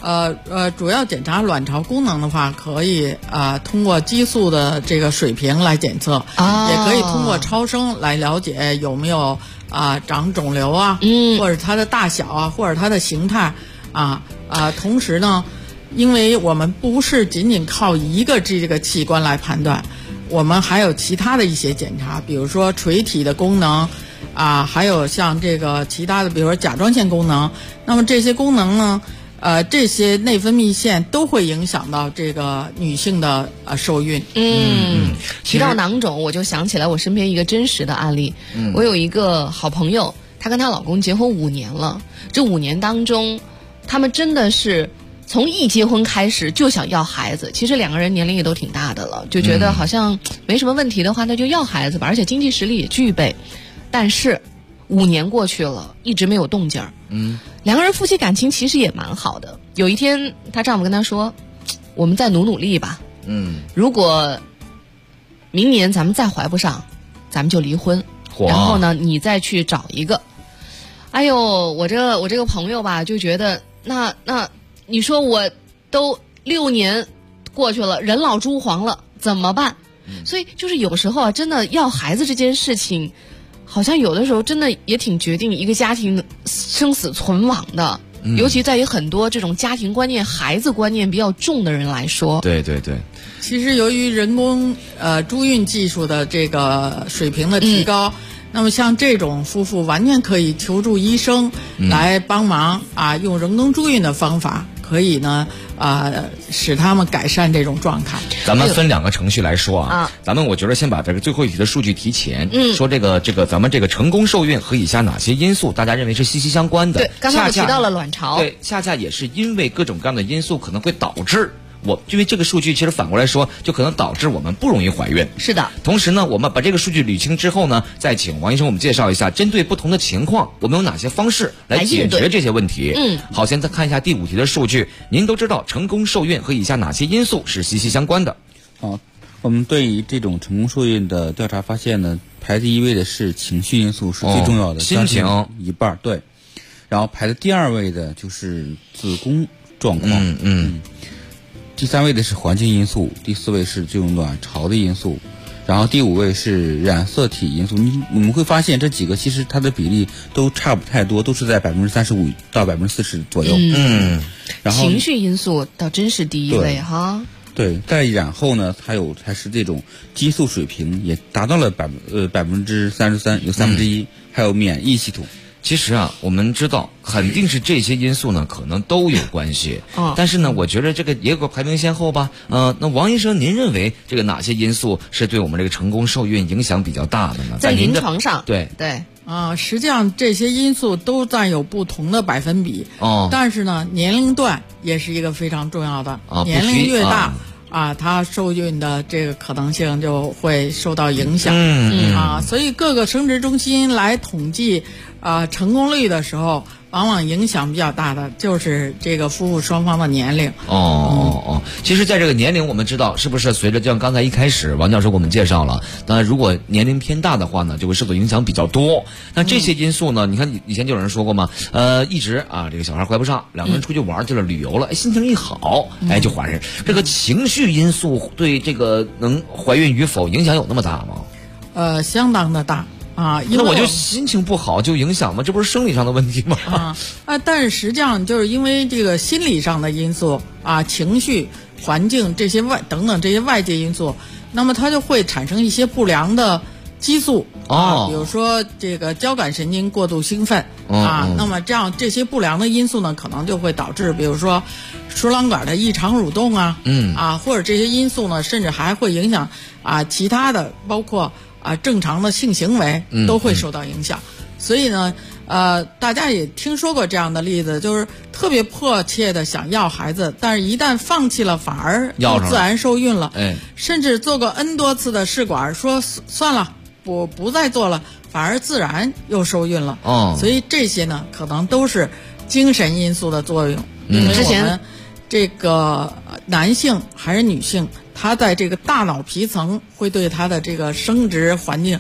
主要检查卵巢功能的话，可以通过激素的这个水平来检测，也可以通过超声来了解有没有长肿瘤或者它的大小或者它的形态同时呢，因为我们不是仅仅靠一个这个器官来判断，我们还有其他的一些检查，比如说垂体的功能还有像这个其他的，比如说甲状腺功能。那么这些功能呢，这些内分泌腺都会影响到这个女性的受孕。 提到囊肿，我就想起来我身边一个真实的案例。我有一个好朋友，她跟她老公结婚5年了，这5年当中，他们真的是从一结婚开始就想要孩子。其实2个人年龄也都挺大的了，就觉得好像没什么问题的话，那就要孩子吧，而且经济实力也具备。但是5年过去了，一直没有动静儿。2个人夫妻感情其实也蛮好的。有一天，她丈夫跟她说：“我们再努力吧。如果明年咱们再怀不上，咱们就离婚。然后呢，你再去找一个。”哎呦，我这个朋友吧，就觉得那你说我都6年过去了，人老珠黄了，怎么办？所以就是有时候真的要孩子这件事情，好像有的时候真的也挺决定一个家庭生死存亡的。尤其在于很多这种家庭观念、孩子观念比较重的人来说。 对。 其实由于人工助孕技术的这个水平的提高，那么像这种夫妇完全可以求助医生来帮忙用人工助孕的方法，可以呢使他们改善这种状态。 咱们分2个程序来说咱们我觉得先把这个最后一题的数据提前，说这个咱们这个成功受孕和以下哪些因素大家认为是息息相关的。 对，刚才我提到了卵巢。 对，恰恰也是因为各种各样的因素可能会导致因为这个数据其实反过来说，就可能导致我们不容易怀孕。 是的。 同时呢，我们把这个数据捋清之后呢，再请王医生我们介绍一下，针对不同的情况，我们有哪些方式来解决这些问题。好，现在看一下第5题的数据。您都知道成功受孕和以下哪些因素是息息相关的？ 好，我们对于这种成功受孕的调查发现呢，排第1位的是情绪因素，是最重要的， 心情一半。对，然后排在第2位的就是子宫状况。第3位的是环境因素，第4位是这种卵巢的因素，然后第5位是染色体因素。你们会发现这几个其实它的比例都差不太多，都是在35%到40%左右。然后情绪因素倒真是第1位哈。 对，再然后呢，还是这种激素水平也达到了33%，有1/3，还有免疫系统。 其实我们知道肯定是这些因素呢，可能都有关系。但是呢，我觉得这个也有个排名先后吧。那王医生，您认为这个哪些因素是对我们这个成功受孕影响比较大的呢？ 在临床上， 对。 实际上这些因素都占有不同的百分比。但是呢，年龄段也是一个非常重要的。年龄越大它受孕的这个可能性就会受到影响。所以各个生殖中心来统计成功率的时候，往往影响比较大的就是这个夫妇双方的年龄。 其实在这个年龄，我们知道是不是随着就像刚才一开始王教授给我们介绍了，当然如果年龄偏大的话呢，就会受到影响比较多。那这些因素呢，你看以前就有人说过嘛，一直这个小孩怀不上，2个人出去玩去了，旅游了，心情一好，就怀上。这个情绪因素对这个能怀孕与否影响有那么大吗？相当的大。 那我就心情不好就影响吗？这不是生理上的问题吗？ 但是实际上就是因为这个心理上的因素情绪、环境这些等等这些外界因素，那么它就会产生一些不良的激素比如说这个交感神经过度兴奋那么这些不良的因素呢，可能就会导致比如说输卵管的异常蠕动或者这些因素呢，甚至还会影响其他的，包括正常的性行为都会受到影响。所以呢大家也听说过这样的例子，就是特别迫切的想要孩子，但是一旦放弃了，反而就自然受孕了。甚至做过 N 多次的试管，说算了，我不再做了，反而自然又受孕了。所以这些呢，可能都是精神因素的作用。因为我们这个男性还是女性，他在这个大脑皮层会对他的这个生殖环境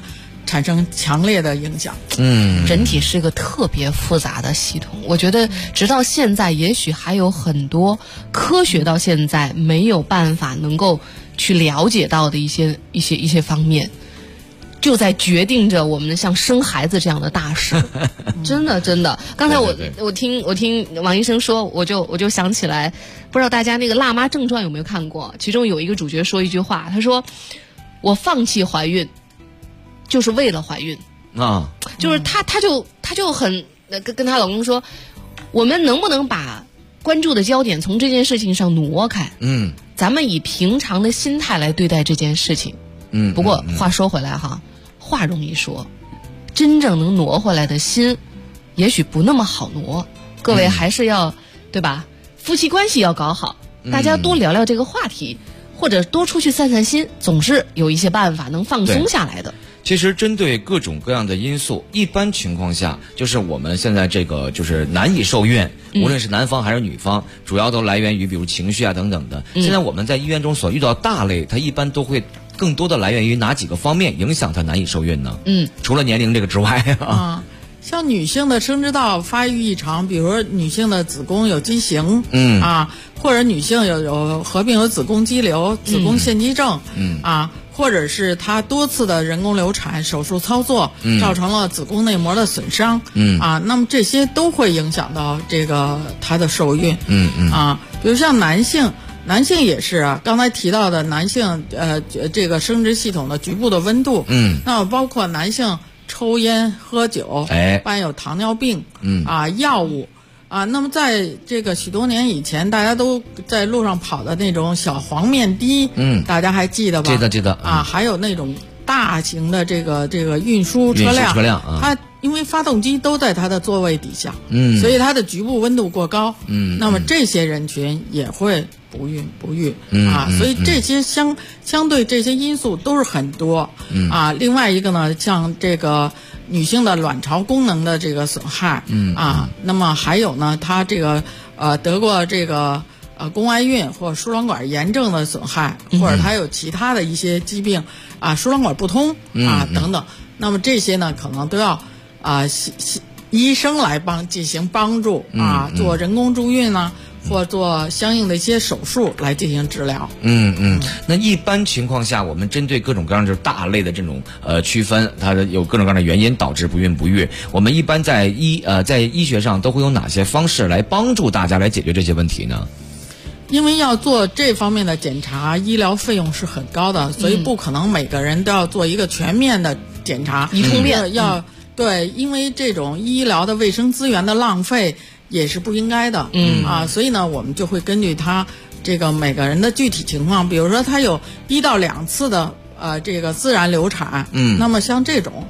产生强烈的影响。 人体是个特别复杂的系统，我觉得直到现在也许还有很多科学到现在没有办法能够去了解到的一些方面，就在决定着我们像生孩子这样的大事。真的，刚才我听王医生说，我就想起来，不知道大家那个《辣妈正传》有没有看过？其中有一个主角说一句话，他说：“我放弃怀孕，就是为了怀孕。”就是她就很跟她老公说，我们能不能把关注的焦点从这件事情上挪开？咱们以平常的心态来对待这件事情。不过话说回来哈，话容易说，真正能挪回来的心，也许不那么好挪。各位还是要对吧？夫妻关系要搞好，大家多聊聊这个话题，或者多出去散散心，总是有一些办法能放松下来的。 其实针对各种各样的因素，一般情况下就是我们现在这个就是难以受孕，无论是男方还是女方，主要都来源于比如情绪啊等等的。现在我们在医院中所遇到大类，它一般都会更多的来源于哪几个方面影响它难以受孕呢？除了年龄这个之外像女性的生殖道发育异常，比如说女性的子宫有畸形，或者女性有合并有子宫肌瘤、子宫腺肌症，或者是她多次的人工流产手术操作，造成了子宫内膜的损伤，那么这些都会影响到这个她的受孕，比如像男性也是啊，刚才提到的男性这个生殖系统的局部的温度，那包括男性抽烟喝酒，伴有糖尿病，药物。那么在这个许多年以前，大家都在路上跑的那种小黄面的，大家还记得吧？记得还有那种大型的这个运输车辆，它因为发动机都在它的座位底下，所以它的局部温度过高，那么这些人群也会不孕所以这些相对这些因素都是很多另外一个呢，像这个女性的卵巢功能的这个损害，那么还有呢，她这个得过这个宫外孕或者输卵管炎症的损害，或者她有其他的一些疾病输卵管不通等等，那么这些呢可能都要医生来进行帮助做人工助孕或做相应的一些手术来进行治疗。 那一般情况下，我们针对各种各样就是大类的这种区分，它有各种各样的原因导致不孕不育。我们一般在医学上都会有哪些方式来帮助大家来解决这些问题呢？ 因为要做这方面的检查，医疗费用是很高的，所以不可能每个人都要做一个全面的检查， 一通遍。 对，因为这种医疗的卫生资源的浪费也是不应该的，所以呢，我们就会根据他这个每个人的具体情况，比如说他有1到2次的这个自然流产，那么像这种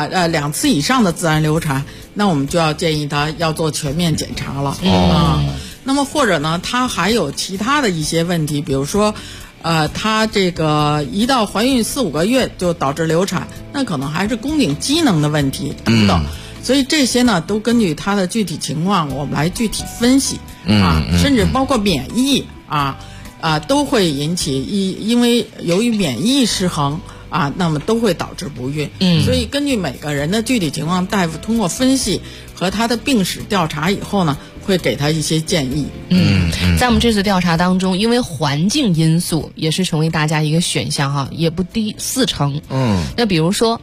2次以上的自然流产，那我们就要建议他要做全面检查了，那么或者呢，他还有其他的一些问题，比如说她这个一到怀孕4、5个月就导致流产，那可能还是宫颈机能的问题等等。所以这些呢，都根据她的具体情况，我们来具体分析甚至包括免疫都会引起因为由于免疫失衡那么都会导致不孕。所以根据每个人的具体情况，大夫通过分析和他的病史调查以后呢，会给他一些建议。 在我们这次调查当中，因为环境因素也是成为大家一个选项也不低40%。那比如说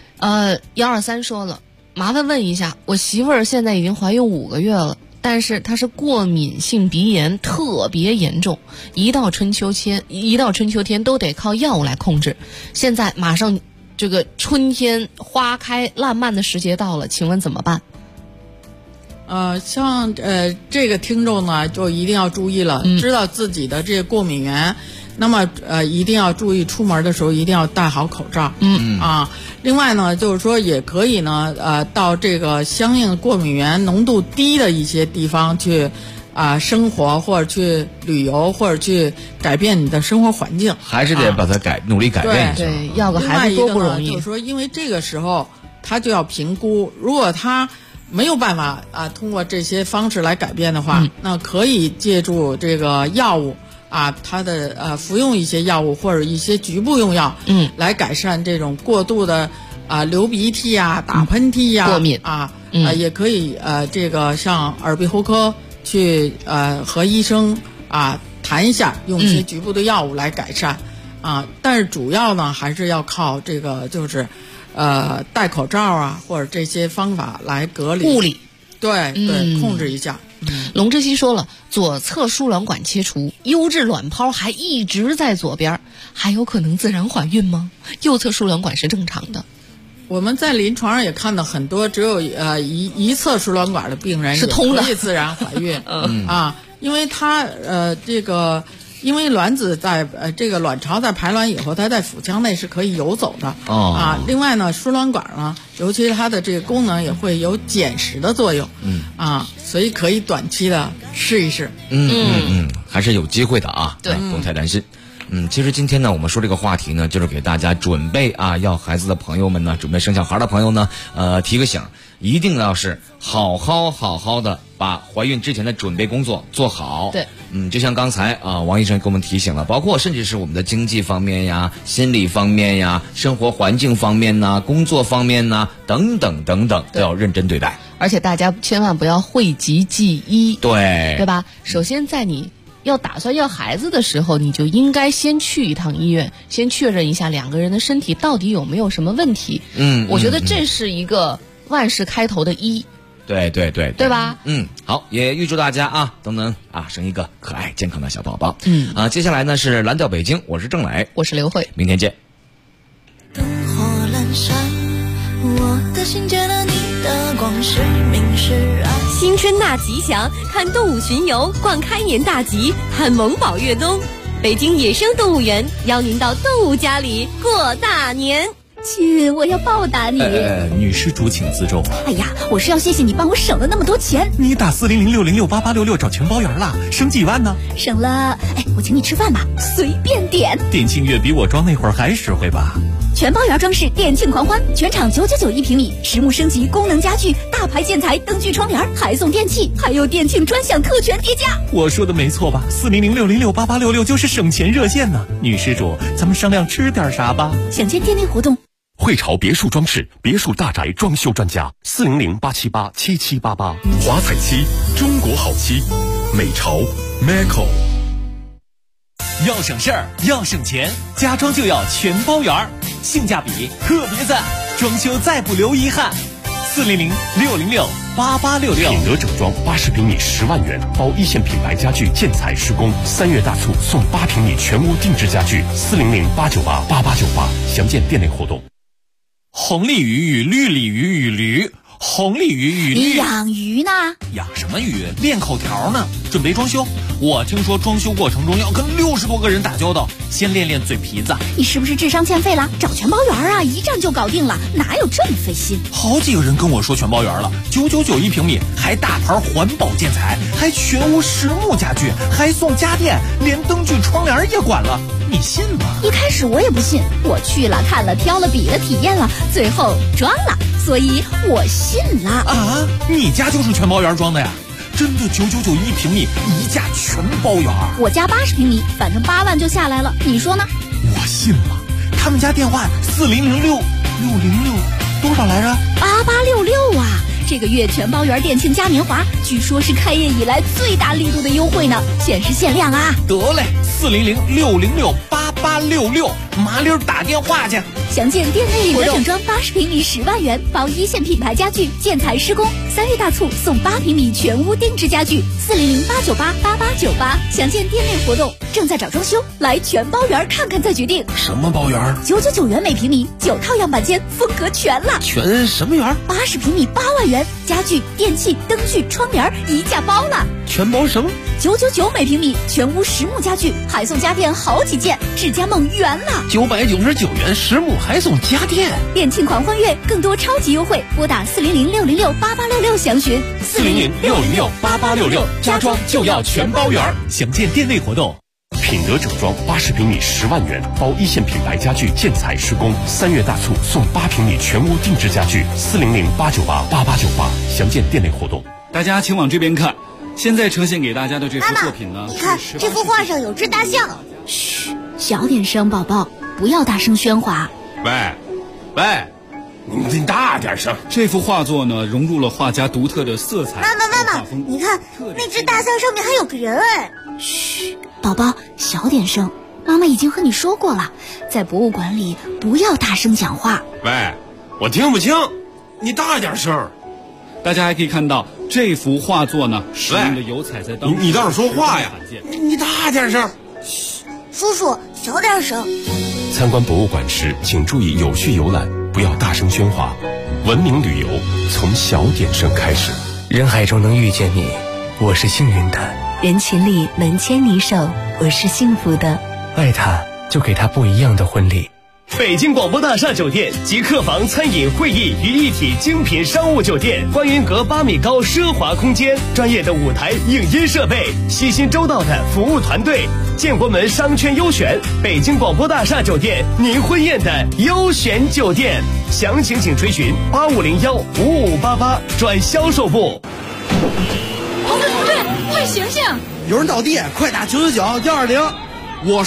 123说了，麻烦问一下，我媳妇儿现在已经怀孕5个月了，但是她是过敏性鼻炎特别严重，一到春秋天都得靠药物来控制。现在马上这个春天花开烂漫的时节到了，请问怎么办？ 像这个听众呢，就一定要注意了，知道自己的这个过敏源，那么一定要注意出门的时候一定要戴好口罩。另外呢，就是说也可以呢，到这个相应过敏源浓度低的一些地方去生活，或者去旅游，或者去改变你的生活环境， 还是得把它努力改变一下。 对，要个孩子多不容易。 就是说，因为这个时候他就要评估，如果他没有办法通过这些方式来改变的话，那可以借助这个药物他的服用一些药物或者一些局部用药，来改善这种过度的流鼻涕呀、打喷嚏呀、 过敏也可以这个上耳鼻喉科去和医生谈一下，用一些局部的药物来改善但是主要呢还是要靠这个就是戴口罩或者这些方法来隔离护理， 对控制一下。 龙之熙说了，左侧输卵管切除，优质卵泡还一直在左边，还有可能自然怀孕吗？右侧输卵管是正常的。 我们在临床上也看到很多只有一侧输卵管的病人是通的， 也可以自然怀孕因为它因为卵子在这个卵巢在排卵以后，它在腹腔内是可以游走的另外呢，输卵管呢，尤其它的这个功能也会有减食的作用所以可以短期的试一试还是有机会的对， 不用太担心。其实今天呢，我们说这个话题呢，就是给大家准备要孩子的朋友们呢，准备生小孩的朋友呢，提个醒，一定要是好好的把怀孕之前的准备工作做好。 对， 就像刚才王医生给我们提醒了，包括甚至是我们的经济方面呀、心理方面呀、生活环境方面呐、工作方面呐等等都要认真对待。 而且大家千万不要讳疾忌医， 对吧？首先在你要打算要孩子的时候，你就应该先去一趟医院，先确认一下两个人的身体到底有没有什么问题。我觉得这是一个万事开头的一。 对吧？ 好，也预祝大家都能生一个可爱健康的小宝宝。接下来呢是蓝调北京，我是郑磊， 我是刘慧， 明天见。 灯火阑珊，我的心见了你的光，是明是暗。 新春纳吉祥，看动物巡游，逛开年大吉，看萌宝越冬。北京野生动物园邀您到动物家里过大年。 亲，我要报答你。 女施主请自重。 哎呀，我是要谢谢你帮我省了那么多钱。 你打40060688866找全包圆了，省几万呢？ 省了，我请你吃饭吧，随便点。 店庆月比我装那会儿还实惠吧？ 全包圆装饰店庆狂欢，全场999一平米，实木升级，功能家具，大牌建材，灯具窗帘，还送电器，还有店庆专享特权叠加。 我说的没错吧？40060688866就是省钱热线呢。女施主，咱们商量吃点啥吧？ 想见店内活动。 汇潮别墅装饰，别墅大宅装修专家，400-878-7788。华彩漆，中国好漆，美潮 Maco。 要省事儿，要省钱，家装就要全包圆儿，性价比特别赞，装修再不留遗憾。400-606-8866。 品德整装80平米10万元，包一线品牌家具建材施工，3月大促送8平米全屋定制家具，400-898-8898，详见店内活动。 红鲤鱼与绿鲤鱼与驴，红鲤鱼与绿。 你养鱼呢？ 养什么鱼？练口条呢。准备装修，我听说装修过程中要跟60多个人打交道，先练练嘴皮子。 你是不是智商欠费了？找全包圆一站就搞定了，哪有这么费心？ 好几个人跟我说全包圆了，999一平米，还大牌环保建材，还全屋实木家具，还送家电，连灯具窗帘也管了，你信吗？ 一开始我也不信，我去了看了挑了比了体验了，最后装了，所以我信了。 你家就是全包圆装的呀？真的999一平米，一价全包圆。 我家80平米，反正8万就下来了，你说呢？ 我信了。他们家电话4006606多少来着 ？8866啊！这个月全包圆店庆嘉年华，据说是开业以来最大力度的优惠呢，限时限量啊！ 得嘞，400-606-8866，麻溜打电话去。 详见店内活动。整装80平米10万元，包一线品牌家具，建材施工，3月大促送8平米全屋定制家具，400-898-8898，详见店内活动。正在找装修，来全包圆看看再决定。 什么包圆 ？999元每平米，9套样板间，风格全了。 全什么圆 ？80平米8万元，家具、电器、灯具、窗帘一价包了。 全包什么 ？999每平米，全屋实木家具，还送家电好几件，智家梦圆了。 999元实木还送家电， 店庆狂欢月，更多超级优惠，拨打400-606-8866详询。 400-606-8866，家装就要全包圆， 详见店内活动。 品德整装80平米10万元，包一线品牌家具建材施工，3月大促送8平米全屋定制家具，400-898-8898，详见店内活动。 大家请往这边看，现在呈现给大家的这幅作品呢， 你看这幅画上有只大象。 嘘，小点声，宝宝，不要大声喧哗。 喂， 你大点声。 这幅画作呢，融入了画家独特的色彩。 妈妈，你看那只大象上面还有个人哎！ 嘘，宝宝，小点声。妈妈已经和你说过了，在博物馆里不要大声讲话。 喂，我听不清，你大点声。 大家还可以看到这幅画作呢，使用的油彩在当中。 你倒是说话呀！你大点声。 嘘，叔叔小点声。 参观博物馆时，请注意有序游览，不要大声喧哗。文明旅游从小点声开始。 人海中能遇见你，我是幸运的； 人群里能牵你手，我是幸福的。 爱他，就给他不一样的婚礼。 北京广播大厦酒店集客房、餐饮、会议于一体精品商务酒店，观云阁8米高奢华空间，专业的舞台影音设备，细心周到的服务团队，建国门商圈优选，北京广播大厦酒店，您婚宴的优选酒店。详情请垂询85015588转销售部。 同志，快醒醒！ 有人倒地，快打999-120。